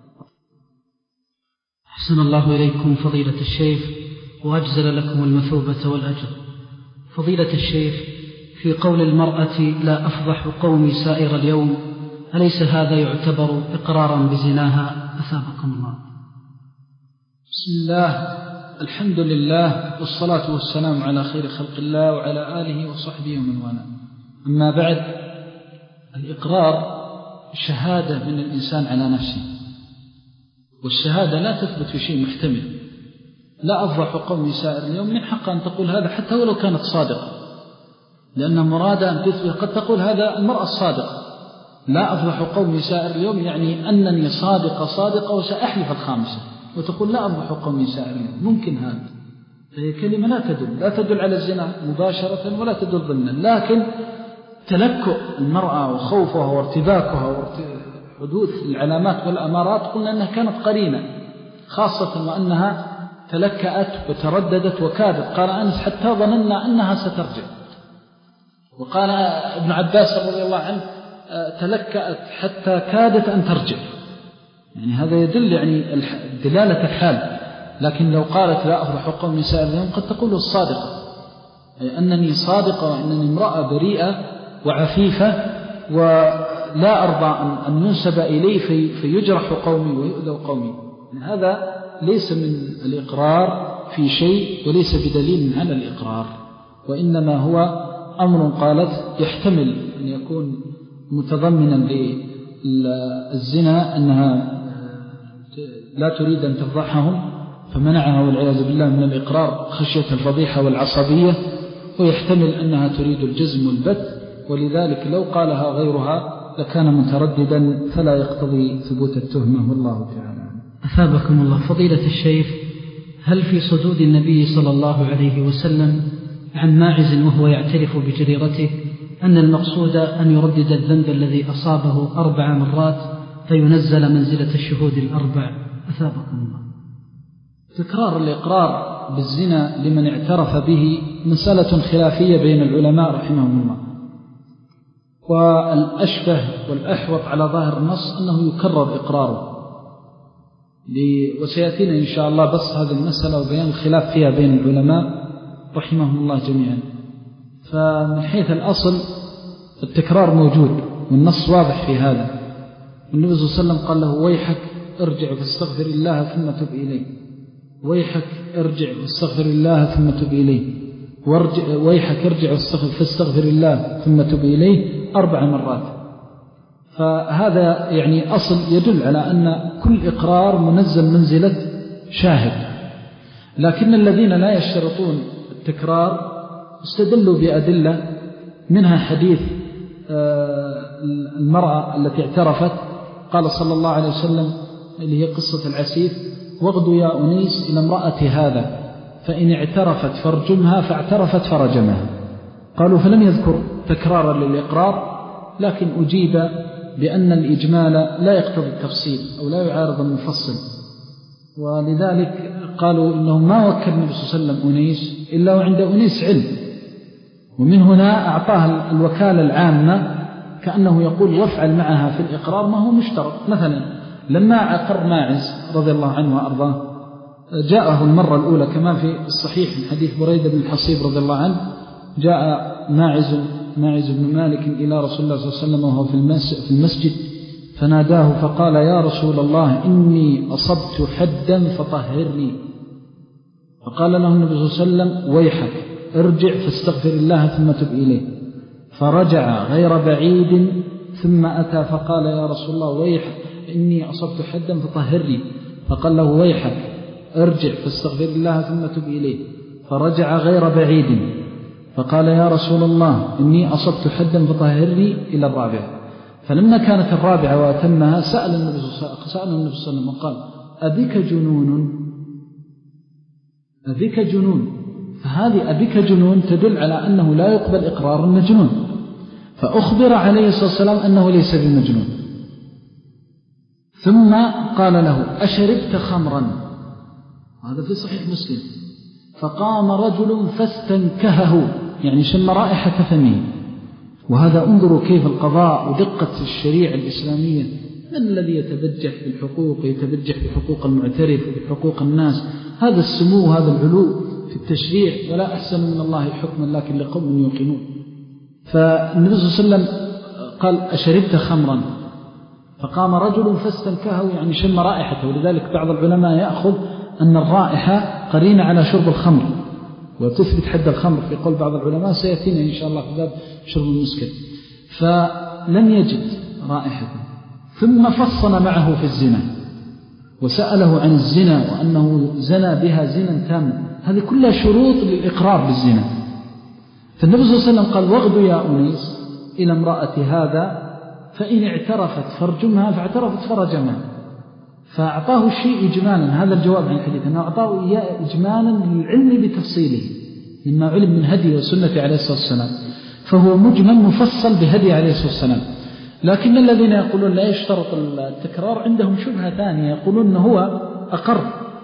أحسن الله إليكم فضيلة الشيخ وأجزل لكم المثوبة والأجر. فضيلة الشيخ، في قول المرأة لا أفضح قومي سائر اليوم، أليس هذا يعتبر إقرارا بزناها؟ أثابكم الله. بسم الله، الحمد لله، والصلاة والسلام على خير خلق الله وعلى آله وصحبه ومن والاه. أما بعد، الإقرار شهادة من الإنسان على نفسه، والشهادة لا تثبت في شيء محتمل. لا أفضح قومي سائر اليوم، من حق أن تقول هذا حتى ولو كانت صادقة، لأن مرادة أن تثبت. قد تقول هذا المرأة الصادقة لا أفضح قومي سائر اليوم، يعني أنني صادقة صادقة وسأحلف الخامسة، وتقول لا أفضح قومي سائر اليوم. ممكن هذا، فهي كلمة لا تدل لا تدل على الزنا مباشرة ولا تدل ضمنا، لكن تلكؤ المرأة وخوفها وارتباكها وحدوث العلامات والأمارات قلنا أنها كانت قرينة، خاصة وأنها تلكأت وترددت وكادت. قال أنس حتى ظننا أنها سترجع. وقال ابن عباس رضي الله عنه تلكأت حتى كادت أن ترجع. يعني هذا يدل يعني دلالة الحال. لكن لو قالت لا أفضح قومي سائر اليوم قد تقول الصادقة، أي أنني صادقة وأنني امرأة بريئة وعفيفة ولا أرضى أن ينسب إلي في فيجرح قومي ويؤذوا قومي. هذا ليس من الإقرار في شيء وليس بدليل على الإقرار، وإنما هو أمر قالت يحتمل أن يكون متضمنا للزنا، أنها لا تريد أن تفضحهم فمنعها والعياذ بالله من الإقرار خشية الفضيحة والعصبية، ويحتمل أنها تريد الجزم والبت، ولذلك لو قالها غيرها لكان مترددا فلا يقتضي ثبوت التهمة، والله تعالى. أثابكم الله. فضيلة الشيخ، هل في صدود النبي صلى الله عليه وسلم عن ماعز وهو يعترف بجريرته أن المقصود أن يردد الذنب الذي أصابه أربع مرات فينزل منزلة الشهود الأربع؟ أثابكم الله. تكرار الإقرار بالزنا لمن اعترف به مسألة خلافية بين العلماء رحمهم الله، والأشبه والأحوط على ظاهر النص أنه يكرر إقراره، وسيأتينا إن شاء الله بس هذه المسألة وبيان الخلاف فيها بين العلماء رحمهم الله جميعا. فمن حيث الأصل التكرار موجود والنص واضح في هذا. النبي صلى الله عليه وسلم قال له ويحك ارجع فاستغفر الله ثم تب إليه، ويحك ارجع فاستغفر الله ثم تب إليه، ويحك ارجع فاستغفر الله ثم تب إليه أربع مرات. فهذا يعني أصل يدل على أن كل إقرار منزل منزلة شاهد. لكن الذين لا يشترطون التكرار استدلوا بأدلة، منها حديث المرأة التي اعترفت، قال صلى الله عليه وسلم اللي هي قصة العسيف: واغدوا يا أنيس إلى امرأة هذا فإن اعترفت فارجمها، فاعترفت فرجمها. قالوا فلم يذكر تكرارا للإقرار، لكن أجيب بأن الإجمال لا يقتضي التفصيل أو لا يعارض المفصل، ولذلك قالوا إنه ما وكل النبي صلى الله عليه وسلم أنيس إلا وعند أنيس علم، ومن هنا أعطاها الوكالة العامة كأنه يقول وافعل معها في الإقرار ما هو مشترط. مثلا لما عقر ماعز رضي الله عنه وأرضاه جاءه المرة الأولى كما في الصحيح من حديث بريدة بن الحصيب رضي الله عنه، جاء ماعز ماعز بن مالك إلى رسول الله صلى الله عليه وسلم وهو في المسجد فناداه فقال: يا رسول الله إني أصبت حدا فطهرني. فقال له النبي صلى الله عليه وسلم: ويحك ارجع فاستغفر الله ثم تب إليه. فرجع غير بعيد ثم أتى فقال: يا رسول الله ويحك إني أصبت حدا فطهرني. فقال له: ويحك ارجع فاستغفر الله ثم تب إليه. فرجع غير بعيد فقال: يا رسول الله إني أصبت حدا فطهرني، إلى الرابعة. فلما كانت الرابعة وأتمها سأل النبي صلى الله عليه وسلم وقال: أبك جنون؟ أبك جنون؟ فهذه أبك جنون تدل على أنه لا يقبل إقرار المجنون، فأخبر عليه الصلاة والسلام أنه ليس بمجنون. ثم قال له: أشربت خمرا؟ هذا في صحيح مسلم. فقام رجل فاستنكهه، يعني شم رائحة فمه. وهذا انظروا كيف القضاء ودقة الشريعة الإسلامية، من الذي يتبجح بالحقوق ويتبجح بحقوق المعترف وبحقوق الناس؟ هذا السمو وهذا العلو في التشريع، ولا أحسن من الله حكما لكن لقوم يوقنون. فالنبي صلى الله عليه وسلم قال: أشربت خمرا؟ فقام رجل فاستنكهه، يعني شم رائحته. ولذلك بعض العلماء يأخذ أن الرائحة قرينة على شرب الخمر وتثبت حد الخمر في قول بعض العلماء، سيأتينا إن شاء الله في باب شرب المسكر. فلم يجد رائحة، ثم فصل معه في الزنا وسأله عن الزنا وأنه زنى بها زنا تاما. هذه كلها شروط للإقرار بالزنا. فالنبي صلى الله عليه وسلم قال: واغدوا يا أنيس إلى امرأة هذا فإن اعترفت فارجمها، فاعترفت فرجمها. فأعطاه الشيء إجمالا. هذا الجواب عن الحديث، أنه أعطاه إياه إجمالا للعلم بتفصيله مما علم من هدي وسنة عليه الصلاة والسلام، فهو مجمل مفصل بهدي عليه الصلاة والسلام. لكن الذين يقولون لا يشترط التكرار عندهم شبهة ثانية، يقولون أنه هو أقر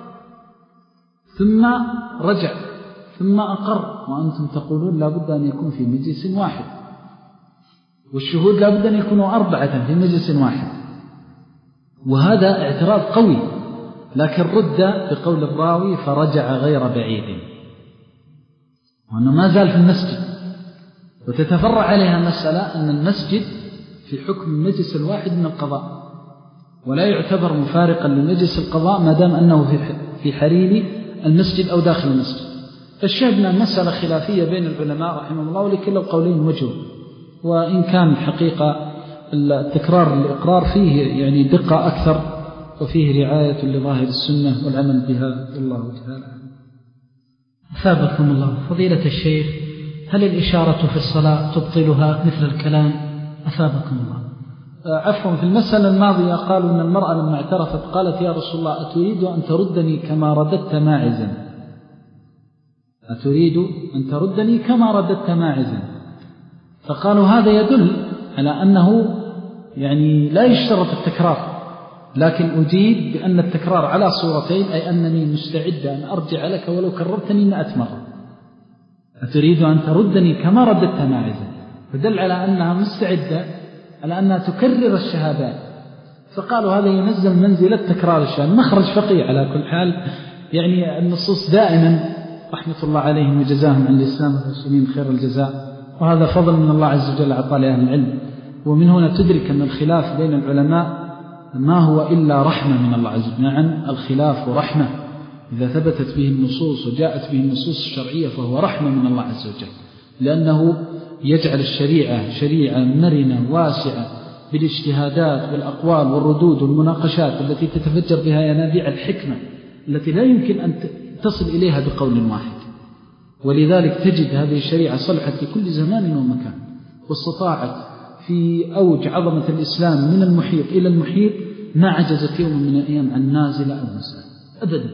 ثم رجع ثم أقر، وأنتم تقولون لا بد أن يكون في مجلس واحد، والشهود لا بد أن يكونوا أربعة في مجلس واحد. وهذا اعتراض قوي، لكن رد بقول الراوي فرجع غير بعيد، وأنه ما زال في المسجد. وتتفرع عليها مسألة أن المسجد في حكم المجلس الواحد من القضاء، ولا يعتبر مفارقا لمجلس القضاء ما دام أنه في حريم المسجد أو داخل المسجد. فالشاهدنا مسألة خلافية بين العلماء رحمه الله، ولكل القولين وجه، وإن كان الحقيقة التكرار الإقرار فيه يعني دقة أكثر، وفيه رعاية لظاهر السنة والعمل بها، والله تعالى. أثابكم الله. فضيلة الشيخ، هل الإشارة في الصلاة تبطلها مثل الكلام؟ أثابكم الله. عفوا، في المسألة الماضية قالوا أن المرأة لما اعترفت قالت يا رسول الله أتريد أن تردني كما رددت ماعزا، أتريد أن تردني كما رددت ماعزا، فقالوا هذا يدل على أنه يعني لا يشترط التكرار، لكن أجيب بأن التكرار على صورتين، أي أنني مستعد أن أرجع لك ولو كررتني مئة مرة. أتريد أن تردني كما رددت ماعزا، فدل على أنها مستعدة على أنها تكرر الشهادات، فقالوا هذا ينزل منزلة تكرار الشهادة. مخرج فقيه على كل حال، يعني النصوص دائما رحمة الله عليهم وجزاهم عن الإسلام والمسلمين خير الجزاء، وهذا فضل من الله عز وجل أعطى لأهل العلم. ومن هنا تدرك أن الخلاف بين العلماء ما هو إلا رحمة من الله عز وجل. نعم، الخلاف رحمة، إذا ثبتت به النصوص وجاءت به النصوص الشرعية فهو رحمة من الله عز وجل، لأنه يجعل الشريعة شريعة مرنة واسعة بالاجتهادات والأقوال والردود والمناقشات التي تتفجر بها ينابيع الحكمة التي لا يمكن أن تصل إليها بقول واحد. ولذلك تجد هذه الشريعة صلحت لكل زمان ومكان، واستطاعت في أوج عظمة الإسلام من المحيط إلى المحيط ما عجزت يوم من الأيام عن نازلة أو مسألة أبدا.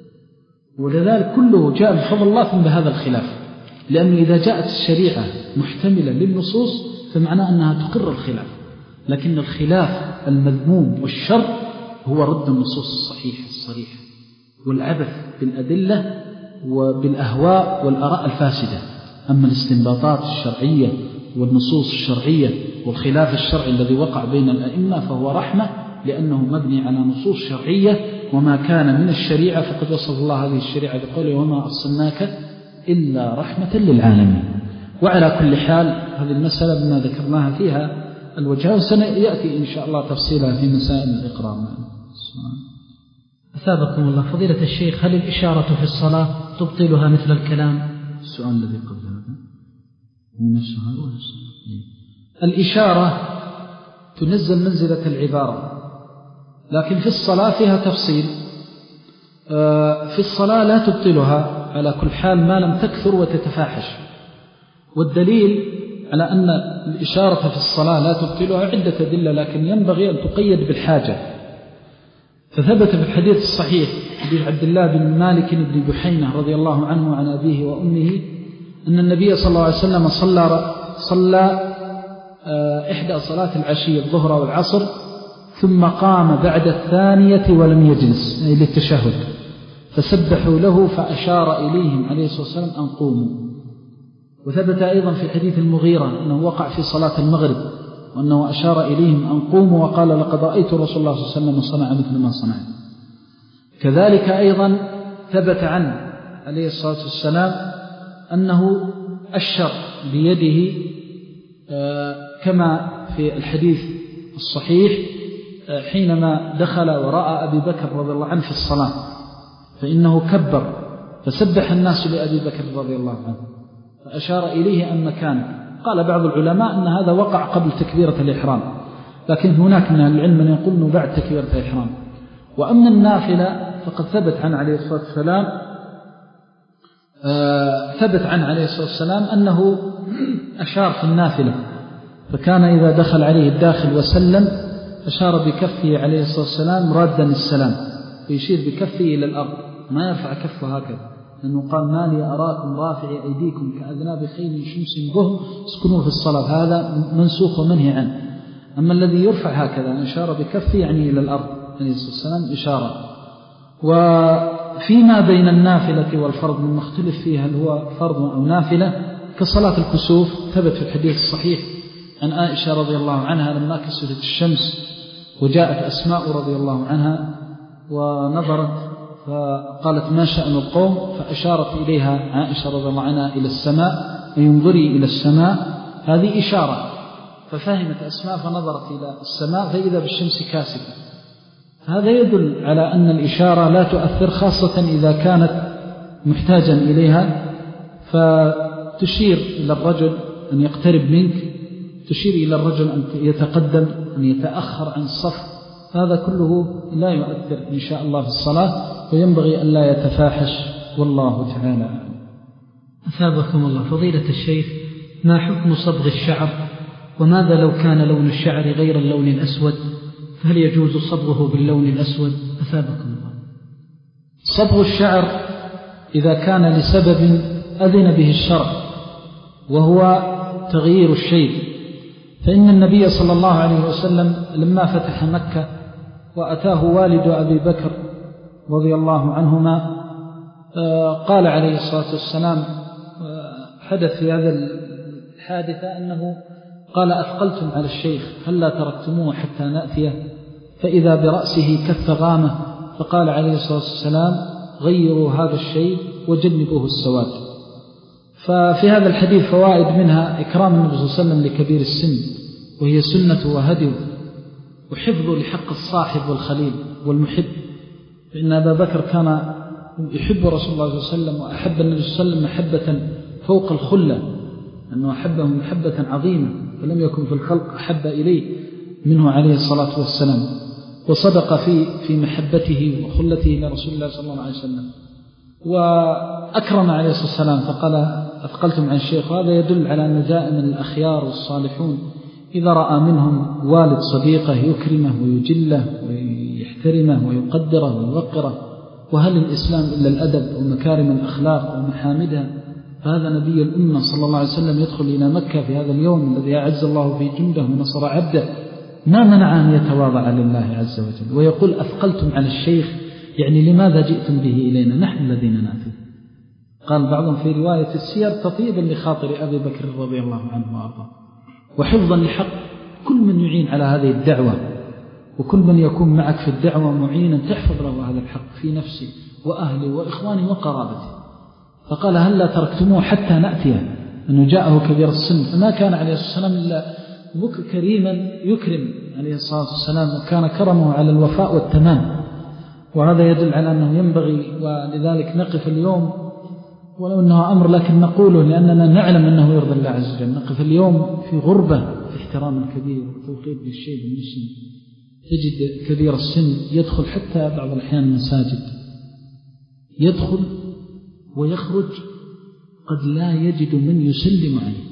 ولذلك كله جاء بفضل الله ثم بهذا الخلاف، لأنه إذا جاءت الشريعة محتملة للنصوص فمعنى أنها تقر الخلاف، لكن الخلاف المذموم والشر هو رد النصوص الصحيحة الصريحة والعبث بالأدلة وبالأهواء والأراء الفاسدة. أما الاستنباطات الشرعية والنصوص الشرعية والخلاف الشرعي الذي وقع بين الأئمة فهو رحمة، لأنه مبني على نصوص شرعية، وما كان من الشريعة فقد وصف الله هذه الشريعة بقوله وما أرسلناك إلا رحمة للعالمين. وعلى كل حال هذه المسألة بما ذكرناها فيها الوجه، وسيأتي إن شاء الله تفصيلها في مسائل الإقرار. أثابكم الله. فضيلة الشيخ، هل الإشارة في الصلاة تبطلها مثل الكلام؟ السؤال الذي قبل هذا من السؤال ولا السؤال؟ الإشارة تنزل منزلة العبارة، لكن في الصلاة فيها تفصيل. في الصلاة لا تبطلها على كل حال ما لم تكثر وتتفاحش، والدليل على أن الإشارة في الصلاة لا تبطلها عدة أدلة، لكن ينبغي أن تقيد بالحاجة. فثبت في الحديث الصحيح حديث عبد الله بن مالك بن بحينة رضي الله عنه عن أبيه وأمه أن النبي صلى الله عليه وسلم صلى صلى إحدى صلاة العشي الظهر والعصر، ثم قام بعد الثانية ولم يجلس أي للتشهد، فسبحوا له فأشار إليهم عليه الصلاة والسلام أن قوموا. وثبت أيضا في حديث المغيرة أنه وقع في صلاة المغرب وأنه أشار إليهم أن قوموا وقال لقد رأيت رسول الله صلى الله عليه وسلم صنع مثل ما صنع. كذلك أيضا ثبت عنه عليه الصلاة والسلام أنه أشر بيده كما في الحديث الصحيح حينما دخل ورأى أبي بكر رضي الله عنه في الصلاة، فإنه كبر فسبح الناس لأبي بكر رضي الله عنه فأشار إليه أن مكانه. قال بعض العلماء أن هذا وقع قبل تكبيرة الإحرام، لكن هناك من العلم من يقول أنه بعد تكبيرة الإحرام. وأما النافلة فقد ثبت عن عليه الصلاة والسلام آه ثبت عن عليه الصلاة والسلام أنه أشار في النافلة، فكان إذا دخل عليه الداخل وسلم أشار بكفه عليه الصلاة والسلام رادا السلام، ويشير بكفه إلى الأرض، ما يرفع كفه هكذا، لأنه قال ما لي أراكم رافعي أيديكم كأذناب خيل شمس بهم اسكنوا في الصلاة، هذا منسوخ ومنهي عنه. أما الذي يرفع هكذا أشار بكفه يعني إلى الأرض عليه الصلاة والسلام إشارة. وفيما بين النافلة والفرض من مختلف فيها هل هو فرض أو نافلة، كصلاة الكسوف ثبت في الحديث الصحيح عن عائشة رضي الله عنها لما كسرت الشمس وجاءت أسماء رضي الله عنها ونظرت فقالت ما شأن القوم، فأشارت إليها عائشة رضي الله عنها إلى السماء، ينظري إلى السماء، هذه إشارة. ففهمت أسماء فنظرت إلى السماء فإذا بالشمس كاسفة. هذا يدل على أن الإشارة لا تؤثر، خاصة إذا كانت محتاجا إليها، فتشير إلى الرجل أن يقترب منك، تشير إلى الرجل أن يتقدم، أن يتأخر عن الصف، هذا كله لا يؤثر إن شاء الله في الصلاة، وينبغي أن لا يتفاحش، والله تعالى. أثابكم الله. فضيلة الشيخ، ما حكم صبغ الشعر؟ وماذا لو كان لون الشعر غير اللون الأسود؟ فهل يجوز صبغه باللون الأسود؟ أثابكم الله. صبغ الشعر إذا كان لسبب أذن به الشرع وهو تغيير الشيء، فإن النبي صلى الله عليه وسلم لما فتح مكة وأتاه والد أبي بكر رضي الله عنهما قال عليه الصلاة والسلام، حدث في هذا الحادثة أنه قال أثقلتم على الشيخ هل لا تركتموه حتى نأتيه، فإذا برأسه كف غامة، فقال عليه الصلاة والسلام غيروا هذا الشيء وجنبوه السواد. ففي هذا الحديث فوائد، منها إكرام النبي صلى الله عليه وسلم لكبير السن، وهي سنة وهدي، وحفظ لحق الصاحب والخليل والمحب، فإن أبا بكر كان يحب رسول الله صلى الله عليه وسلم وأحب النبي صلى الله عليه وسلم محبة فوق الخلة، أنه أحبه محبة عظيمة، فلم يكن في الخلق أحب إليه منه عليه الصلاة والسلام، وصدق في في محبته وخلته لرسول الله صلى الله عليه وسلم، وأكرم عليه الصلاة والسلام فقال أثقلتم عن الشيخ. هذا يدل على أن دائما الأخيار والصالحون إذا رأى منهم والد صديقه يكرمه ويجله ويحترمه ويقدره ويوقره، وهل الإسلام إلا الأدب ومكارم الأخلاق ومحامدها؟ فهذا نبي الأمة صلى الله عليه وسلم يدخل إلى مكة في هذا اليوم الذي أعز الله في جنده ونصر عبده، ما منع أن يتواضع لله عز وجل ويقول أثقلتم على الشيخ، يعني لماذا جئتم به إلينا نحن الذين نأتي؟ قال بعضهم في رواية السير تطيبا لخاطر أبي بكر رضي الله عنه وأرضاه، وحفظا لحق كل من يعين على هذه الدعوة، وكل من يكون معك في الدعوة معينا تحفظ له هذا الحق في نفسي وأهلي وإخواني وقرابتي. فقال هل لا تركتموه حتى نأتيه، أنه جاءه كبير السن، فما كان عليه الصلاة والسلام إلا كريما يكرم عليه الصلاة والسلام، وكان كرمه على الوفاء والتمام، وهذا يدل على أنه ينبغي، ولذلك نقف اليوم ولو أنه أمر لكن نقوله لأننا نعلم أنه يرضى الله عز وجل، نقف اليوم في غربة في احترام الكبير وتوقير للشيء المسلم. تجد كبير السن يدخل حتى بعض الأحيان المساجد، يدخل ويخرج قد لا يجد من يسلم عليه،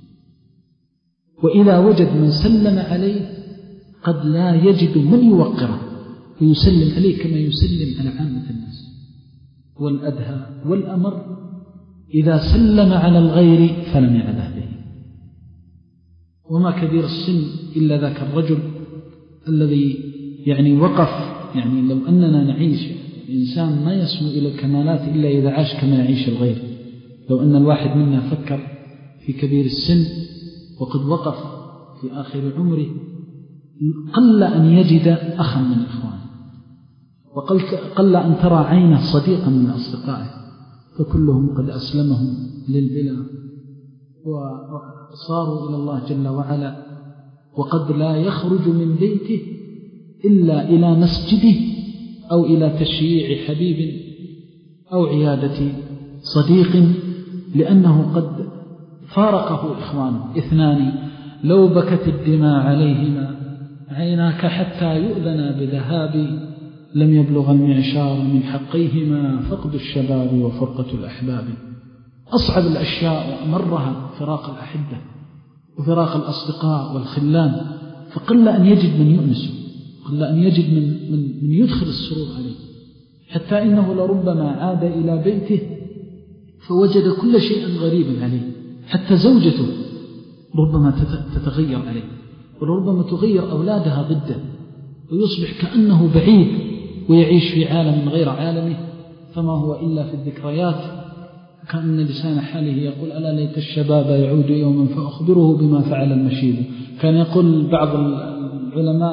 وإذا وجد من سلم عليه قد لا يجد من يوقره ويسلم عليه كما يسلم على عامة الناس. والأدهى والأمر إذا سلم على الغير فلم يعده به. وما كبير السن إلا ذاك الرجل الذي يعني وقف، يعني لو أننا نعيش، الإنسان ما يسمو إلى الكمالات إلا إذا عاش كما يعيش الغير. لو أن الواحد منا فكر في كبير السن وقد وقف في آخر عمره قل أن يجد أخا من إخوانه، وقل أن ترى عينه صديقا من أصدقائه، فكلهم قد أسلمهم للبلا وصاروا إلى الله جل وعلا، وقد لا يخرج من بيته إلا إلى مسجده أو إلى تشييع حبيب أو عيادة صديق، لأنه قد فارقه إخوانه. اثنان لو بكت الدماء عليهما عيناك حتى يؤذنا بذهاب، لم يبلغ المعشار من حقيهما فقد الشباب وفرقة الأحباب. أصعب الأشياء وأمرها فراق الأحبة وفراق الأصدقاء والخلان، فقل أن يجد من يؤنسه، قل أن يجد من, من, من يدخل السرور عليه، حتى إنه لربما عاد إلى بيته فوجد كل شيء غريبا عليه، حتى زوجته ربما تتغير عليه، وربما تغير أولادها ضده، ويصبح كأنه بعيد ويعيش في عالم غير عالمه، فما هو إلا في الذكريات. كأن لسان حاله يقول ألا ليت الشباب يعود يوما فأخبره بما فعل المشيب. كان يقول بعض العلماء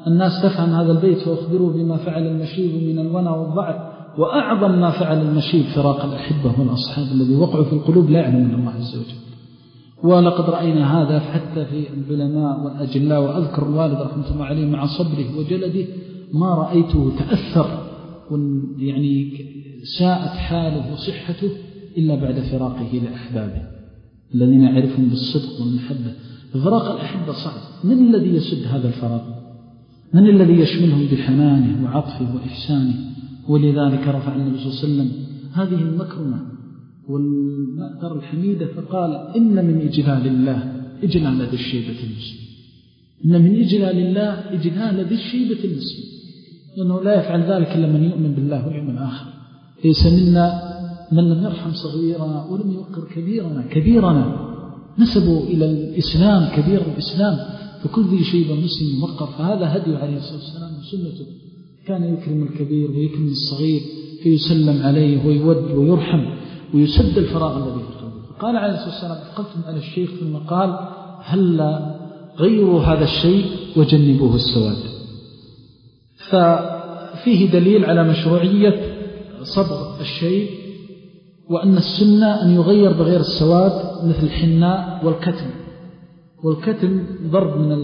الناس تفهم هذا البيت وأخبروا بما فعل المشيب من الونى والضعف، وأعظم ما فعل المشيب فراق الأحبة والأصحاب الذي وقعوا في القلوب لا يعلم من الله عز وجل. ولقد رأينا هذا حتى في العلماء والأجلاء، وأذكر الوالد رحمة الله عليه مع صبره وجلده ما رأيته تأثر يعني ساءت حاله وصحته إلا بعد فراقه لأحبابه الذين يعرفون بالصدق والمحبة. فراق الأحبة صعب، من الذي يسد هذا الفراق؟ من الذي يشملهم بحنانه وعطفه وإحسانه؟ ولذلك رفع النبي صلى الله عليه وسلم هذه المكرمة والمأثر الحميدة فقال إن من إجلال الله إجلال ذي الشيبة المسلم، إن من إجلال الله إجلال ذي الشيبة المسلم، لأنه لا يفعل ذلك إلا من يؤمن بالله واليوم الآخر. ليس منا من لم يرحم صغيرنا ولم يوقر كبيرنا. كبيرنا نسبوا إلى الإسلام، كبير الإسلام، فكل ذي شيبة مسلم موقر. فهذا هدي عليه الصلاة والسلام وسنته، كان يكرم الكبير ويكرم الصغير فيسلم عليه ويود ويرحم ويسد الفراغ الذي في قلبه. فقال عليه الصلاة والسلام أثقلتم على الشيخ، ثم قال هلا غيروا هذا الشيء وجنبوه السواد. ففيه دليل على مشروعية صبغ الشيء، وأن السنة أن يغير بغير السواد مثل الحناء والكتم. والكتم ضرب من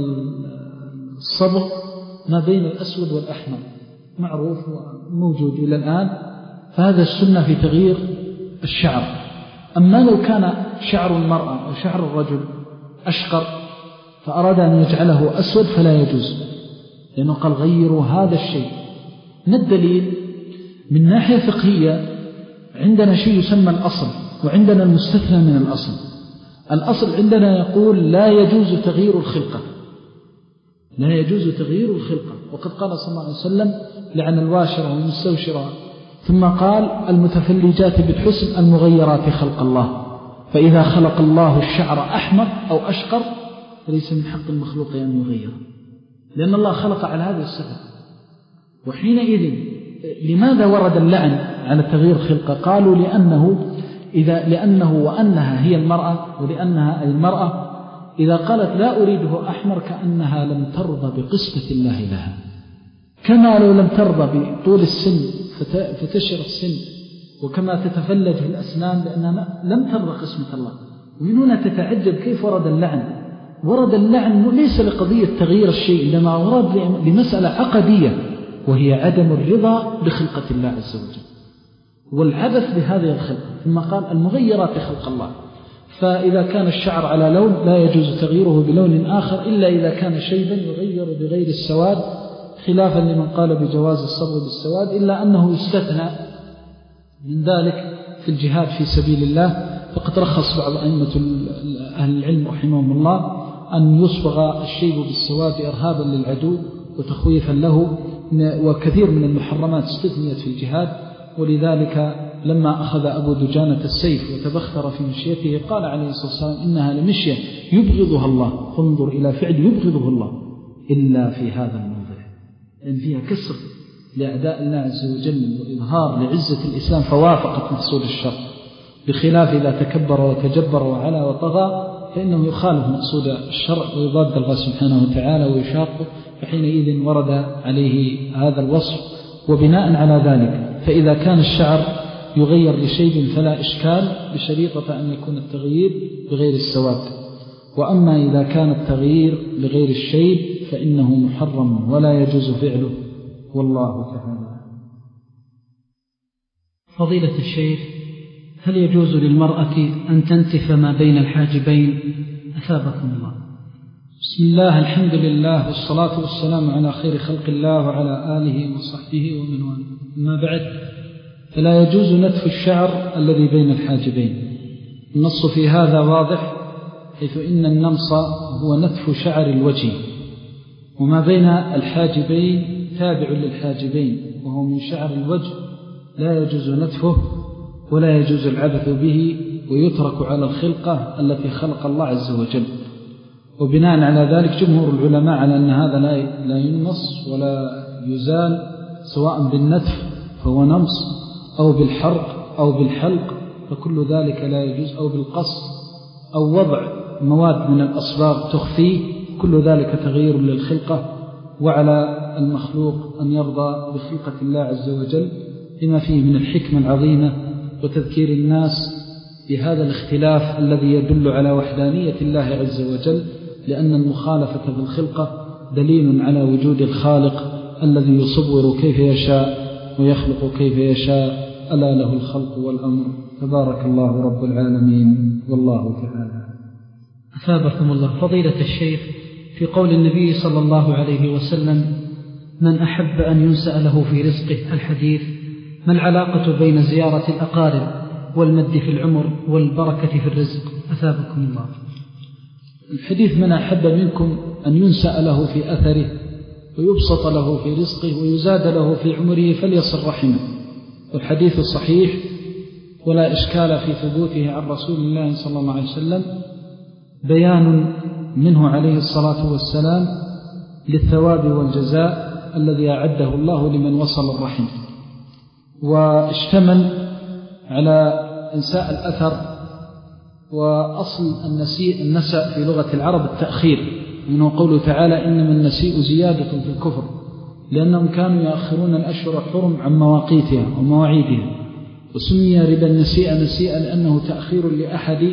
الصبغ ما بين الأسود والأحمر، معروف وموجود إلى الآن. فهذا السنة في تغيير الشعر. أما لو كان شعر المرأة أو شعر الرجل أشقر فأراد أن يجعله أسود فلا يجوز، لأنه قال غيروا هذا الشيء. ما الدليل؟ من ناحية فقهية عندنا شيء يسمى الأصل، وعندنا المستثنى من الأصل. الأصل عندنا يقول لا يجوز تغيير الخلقة، لا يجوز تغيير الخلقة. وقد قال صلى الله عليه وسلم لعن الواشرة والمستوشرة، ثم قال المتفلجات بالحسن المغيرات خلق الله. فإذا خلق الله الشعر أحمر أو أشقر فليس من حق المخلوق أن يغير، لأن الله خلق على هذا السبب. وحينئذ لماذا ورد اللعن على تغيير خلقة؟ قالوا لأنه إذا لأنه وأنها هي المرأة، ولأنها أي المرأة إذا قالت لا أريده أحمر كأنها لم ترضى بقسمة الله لها، كما لو لم ترضى بطول السن فتشر السن، وكما تتفلج في الأسنان لأنها لم ترضى قسمة الله. ومن هنا تتعجب كيف ورد اللعن. ورد اللعن ليس لقضية تغيير الشيء، إنما ورد لمسألة عقدية، وهي عدم الرضا بخلقة الله عز وجل والعبث بهذه الخلقة. ثم قال المغيرات خلق الله. فإذا كان الشعر على لون لا يجوز تغييره بلون آخر إلا إذا كان شيبا يغير بغير السواد، خلافا لمن قال بجواز الصبغ بالسواد، إلا أنه يستثنى من ذلك في الجهاد في سبيل الله. فقد رخص بعض أئمة أهل العلم رحمهم الله أن يصبغ الشيب بالسواد إرهابا للعدو وتخويفا له، وكثير من المحرمات استثنيت في الجهاد. ولذلك لما أخذ أبو دجانة السيف وتبختر في مشيته قال عليه الصلاة والسلام إنها لمشية يبغضها الله، فانظر إلى فعل يبغضه الله إلا في هذا الموضع، لأن فيها كسر لأعداء الله عز وجل وإظهار لعزة الإسلام فوافقت مقصود الشر، بخلاف إذا تكبر وتجبر وعلى وطغى فإنه يخالف مقصود الشرع ويضاد الله سبحانه وتعالى ويشاقه. فحينئذ ورد عليه هذا الوصف. وبناء على ذلك فإذا كان الشعر يغير لشيء فلا إشكال، بشريطة أن يكون التغيير بغير السواد. وأما إذا كان التغيير لغير الشيء فإنه محرم ولا يجوز فعله، والله تعالى. فضيلة الشيخ، هل يجوز للمرأة أن تنتف ما بين الحاجبين؟ أثابكم الله. بسم الله، الحمد لله، والصلاة والسلام على خير خلق الله وعلى آله وصحبه ومن والاه. ما بعد، فلا يجوز نتف الشعر الذي بين الحاجبين. النص في هذا واضح، حيث إن النمص هو نتف شعر الوجه، وما بين الحاجبين تابع للحاجبين وهو من شعر الوجه لا يجوز نتفه ولا يجوز العبث به، ويترك على الخلقة التي خلق الله عز وجل. وبناء على ذلك جمهور العلماء على أن هذا لا ينمص ولا يزال، سواء بالنتف فهو نمص أو بالحرق أو بالحلق، فكل ذلك لا يجوز، أو بالقص أو وضع مواد من الأصباغ تخفيه، كل ذلك تغيير للخلقة وعلى المخلوق أن يرضى بخلقة الله عز وجل لما فيه من الحكمة العظيمة وتذكير الناس بهذا الاختلاف الذي يدل على وحدانية الله عز وجل، لأن المخالفة في الخلقة دليل على وجود الخالق الذي يصور كيف يشاء ويخلق كيف يشاء، ألا له الخلق والأمر، تبارك الله رب العالمين، والله تعالى. أثابكم الله. فضيلة الشيخ، في قول النبي صلى الله عليه وسلم: من أحب أن ينسأ له في رزقه، الحديث، ما العلاقة بين زيارة الأقارب والمد في العمر والبركة في الرزق؟ أثابكم الله. الحديث: من أحب منكم أن ينسأ له في أثره ويبسط له في رزقه ويزاد له في عمره فليصل رحمه. والحديث صحيح ولا إشكال في ثبوته عن رسول الله صلى الله عليه وسلم، بيان منه عليه الصلاة والسلام للثواب والجزاء الذي أعده الله لمن وصل الرحم، واشتمل على إنساء الأثر. وأصل النسيء النسأ في لغة العرب التأخير، منه قوله تعالى: إنما النسيء زيادة في الكفر، لأنهم كانوا يأخرون الأشهر الحرم عن مواقيتها ومواعيدها. وسمي ربا النسيء نسيئا لأنه تأخير لأحد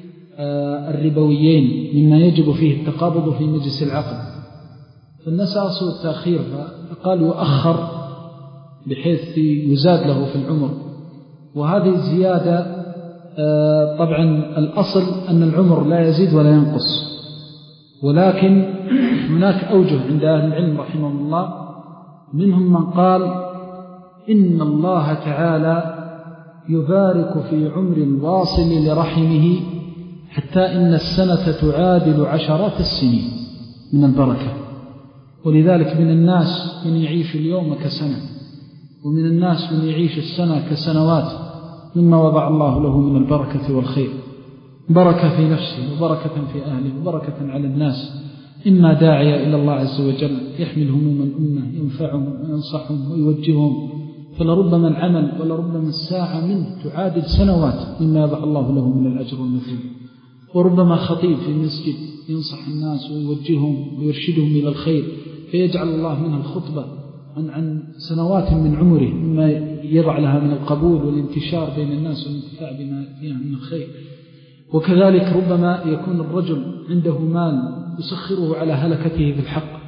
الربويين مما يجب فيه التقابض في مجلس العقد، فالنساء أصل التأخير، فقال يؤخر بحيث يزاد له في العمر. وهذه الزيادة طبعا الأصل أن العمر لا يزيد ولا ينقص، ولكن هناك أوجه عند أهل العلم رحمه الله، منهم من قال إن الله تعالى يبارك في عمر الواصل لرحمه حتى إن السنة تعادل عشرات السنين من البركة. ولذلك من الناس من يعيش اليوم كسنة، ومن الناس من يعيش السنة كسنوات، مما وضع الله له من البركة والخير، بركة في نفسه وبركة في أهله وبركة على الناس، إما داعية إلى الله عز وجل يحمل هموم الأمة، ينفعهم وينصحهم ويوجههم، فلربما العمل ولربما الساعة منه تعادل سنوات مما يضع الله له من الأجر والنفير. وربما خطيب في المسجد ينصح الناس ويوجههم ويرشدهم إلى الخير، فيجعل الله منها الخطبة عن, عن سنوات من عمره مما يضع لها من القبول والانتشار بين الناس والانتفاع بما فيها من الخير. وكذلك ربما يكون الرجل عنده مال يسخره على هلكته في الحق،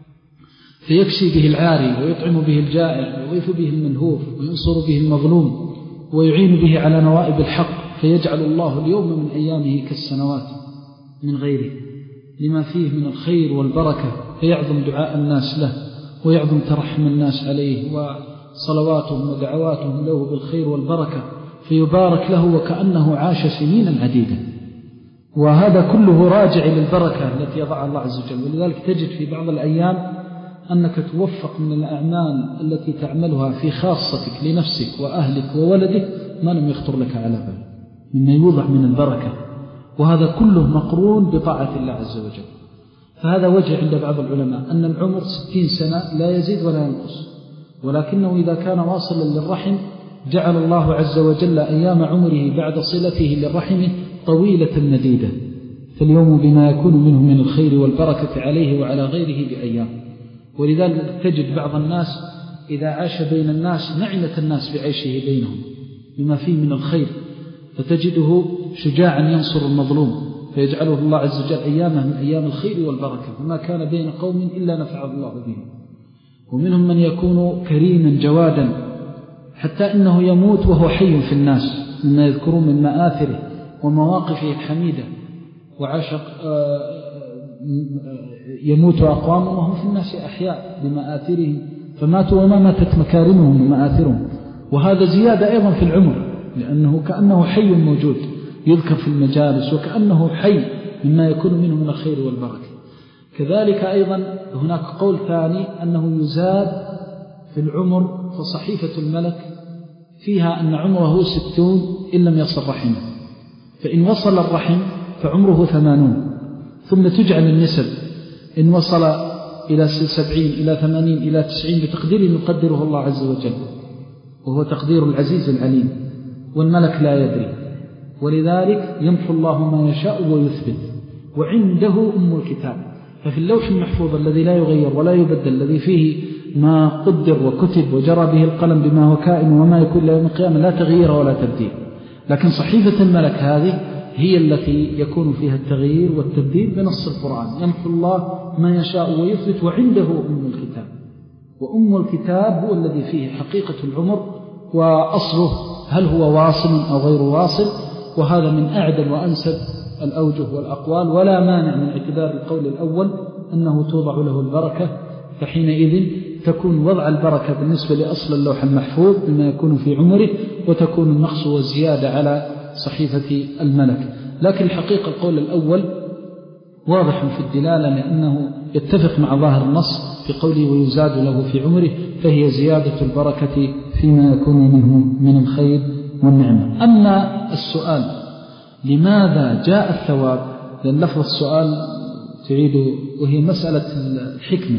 فيكسي به العاري ويطعم به الجائع ويغيث به الملهوف وينصر به المظلوم ويعين به على نوائب الحق، فيجعل الله اليوم من أيامه كالسنوات من غيره لما فيه من الخير والبركة، فيعظم دعاء الناس له ويعظم ترحم الناس عليه وصلواتهم ودعواتهم له بالخير والبركة، فيبارك له وكأنه عاش سنين عديدة. وهذا كله راجع للبركة التي يضعها الله عز وجل. ولذلك تجد في بعض الأيام أنك توفق من الأعمال التي تعملها في خاصتك لنفسك وأهلك وولدك ما لم يخطر لك على بال، مما يوضع من البركة، وهذا كله مقرون بطاعة الله عز وجل. فهذا وجه عند بعض العلماء أن العمر ستين سنة لا يزيد ولا ينقص، ولكنه إذا كان واصلا للرحم جعل الله عز وجل أيام عمره بعد صلته للرحم طويلة مديدة، فاليوم بما يكون منه من الخير والبركة عليه وعلى غيره بأيام. ولذلك تجد بعض الناس إذا عاش بين الناس نعمة الناس بعيشه بينهم بما فيه من الخير، فتجده شجاعا ينصر المظلوم، فيجعله الله عز وجل أيامه من أيام الخير والبركة، فما كان بين قوم إلا نفعه الله به. ومنهم من يكون كريما جوادا حتى إنه يموت وهو حي في الناس، مما يذكرون من مآثره ومواقفه الحميدة. وعشق يموت أقوام وهم في الناس أحياء بمآثرهم، فماتوا وما ماتت مكارمهم ومآثرهم. وهذا زيادة أيضا في العمر، لأنه كأنه حي موجود يذكر في المجالس، وكأنه حي مما يكون منه من الخير والبركة. كذلك أيضا هناك قول ثاني أنه يزاد في العمر، فصحيفة الملك فيها أن عمره ستون إن لم يصل رحمه، فإن وصل الرحم فعمره ثمانون، ثم تجعل النسب إن وصل إلى سبعين إلى ثمانين إلى تسعين بتقدير يقدره الله عز وجل، وهو تقدير العزيز العليم، والملك لا يدري. ولذلك يمحو الله ما يشاء ويثبت، وعنده أم الكتاب. ففي اللوح المحفوظ الذي لا يغير ولا يبدل، الذي فيه ما قدر وكتب وجرى به القلم بما هو كائن وما يكون يوم القيامة، لا تغيير ولا تبديل. لكن صحيفة الملك هذه هي التي يكون فيها التغيير والتبديل بنص القرآن. يمحو الله ما يشاء ويثبت، وعنده أم الكتاب، وأم الكتاب هو الذي فيه حقيقة العمر وأصله هل هو واصل أو غير واصل. وهذا من أعدل وأنسب الأوجه والأقوال، ولا مانع من اعتبار القول الأول أنه توضع له البركة، فحينئذ تكون وضع البركة بالنسبة لأصل اللوح المحفوظ بما يكون في عمره، وتكون النقص والزيادة على صحيفة الملك. لكن الحقيقة القول الأول واضح في الدلالة، لأنه يتفق مع ظاهر النص في قوله ويزاد له في عمره، فهي زيادة البركة فيما يكون منه من الخير والنعمة. أما السؤال لماذا جاء الثواب، لأن لفظ السؤال تعيد، وهي مسألة الحكمة.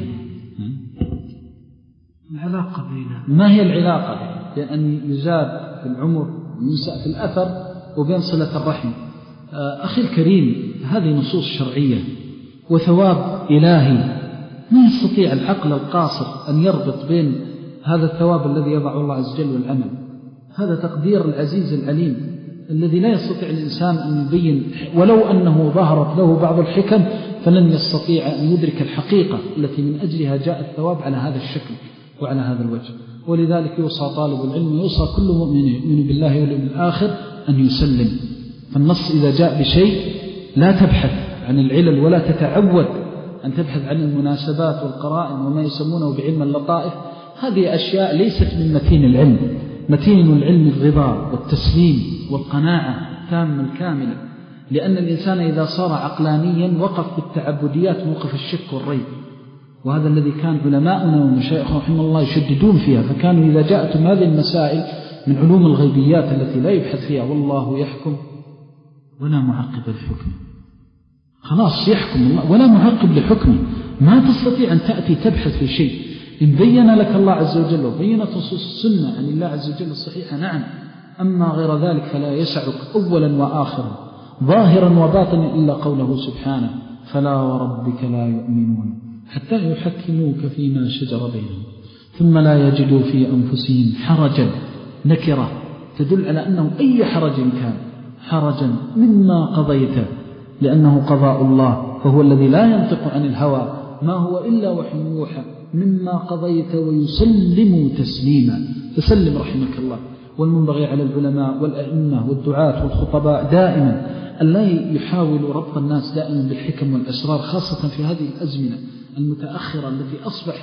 العلاقة بينها ما هي العلاقة بين أن يزاد في العمر وينسأ في الأثر وبين صلة الرحم؟ أخي الكريم، هذه نصوص شرعية وثواب إلهي، ما يستطيع العقل القاصر أن يربط بين هذا الثواب الذي يضع الله عز وجل والعمل. هذا تقدير العزيز العليم الذي لا يستطيع الإنسان أن يبين، ولو أنه ظهرت له بعض الحكم فلن يستطيع أن يدرك الحقيقة التي من أجلها جاء الثواب على هذا الشكل وعلى هذا الوجه. ولذلك يوصى طالب العلم، يوصى كل مؤمن يؤمن بالله واليوم الآخر أن يسلم. فالنص إذا جاء بشيء لا تبحث عن العلل ولا تتعود أن تبحث عن المناسبات والقرائن وما يسمونه بعلم اللطائف. هذه أشياء ليست من متين العلم. متين العلم الرضا والتسليم والقناعة التامة الكاملة، لأن الإنسان إذا صار عقلانيا وقف بالتعبديات موقف الشك والريب، وهذا الذي كان علماؤنا ومشايخنا رحمه الله يشددون فيها. فكانوا إذا جاءتهم هذه المسائل من علوم الغيبيات التي لا يبحث فيها، والله يحكم ولا معقب لحكمه، خلاص يحكم الله ولا معقب لحكمه. ما تستطيع أن تأتي تبحث في شيء. إن بين لك الله عز وجل وبينت نصوص السنة عن الله عز وجل الصحيحة نعم، أما غير ذلك فلا يسعك أولا وآخرا ظاهرا وباطنا إلا قوله سبحانه فلا وربك لا يؤمنون حتى يحكموك فيما شجر بينهم ثم لا يجدوا في أنفسهم حرجا. نكرة تدل على أنه أي حرج كان حرجا مما قضيت، لأنه قضاء الله، فهو الذي لا ينطق عن الهوى، ما هو إلا وحي يوحى، مما قضيت ويسلم تسليما. تسلم رحمك الله. والمنبغي على العلماء والأئمة والدعاة والخطباء دائما أن لا يحاولوا ربط الناس دائما بالحكم والأسرار، خاصة في هذه الأزمنة المتأخرة التي أصبح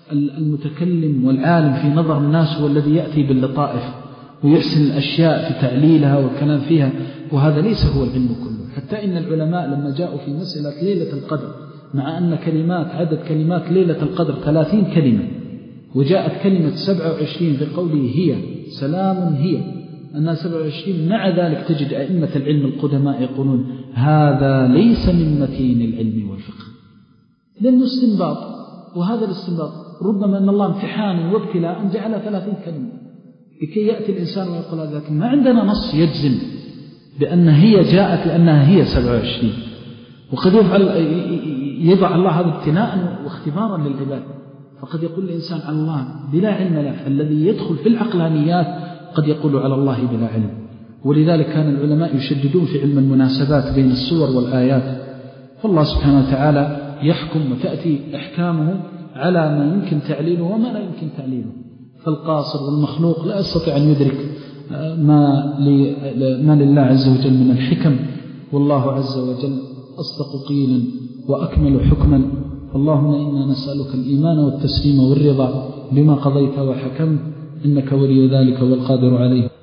المتكلم والعالم في نظر الناس هو الذي يأتي باللطائف ويحسن الأشياء في تعليلها والكلام فيها، وهذا ليس هو العلم كله. حتى إن العلماء لما جاءوا في مسألة ليلة القدر، مع أن كلمات عدد كلمات ليلة القدر ثلاثين كلمة، وجاءت كلمة سبعة وعشرين بقوله هي سلام هي أنها سبعة وعشرين، مع ذلك تجد أئمة العلم القدماء يقولون هذا ليس من متين العلم والفقه، لأنه استنباط. وهذا الاستنباط ربما أن الله امتحان وابتلاء جعل ثلاثين كلمة لكي يأتي الإنسان ويقول هذا، لكن ما عندنا نص يجزم بأن هي جاءت لأنها هي سبعة وعشرين. وقد يفعل يضع الله هذا ابتلاء واختبارا للعباد، فقد يقول الإنسان على الله بلا علم له. الذي يدخل في العقلانيات قد يقول على الله بلا علم. ولذلك كان العلماء يشددون في علم المناسبات بين السور والآيات. فالله سبحانه وتعالى يحكم وتأتي أحكامه على ما يمكن تعليله وما لا يمكن تعليله. فالقاصر والمخلوق لا يستطيع أن يدرك ما, ما لله عز وجل من الحكم، والله عز وجل أصدق قيلا وأكمل حكما. اللهم إنا نسألك الإيمان والتسليم والرضا بما قضيت وحكمت، إنك ولي ذلك والقادر عليه.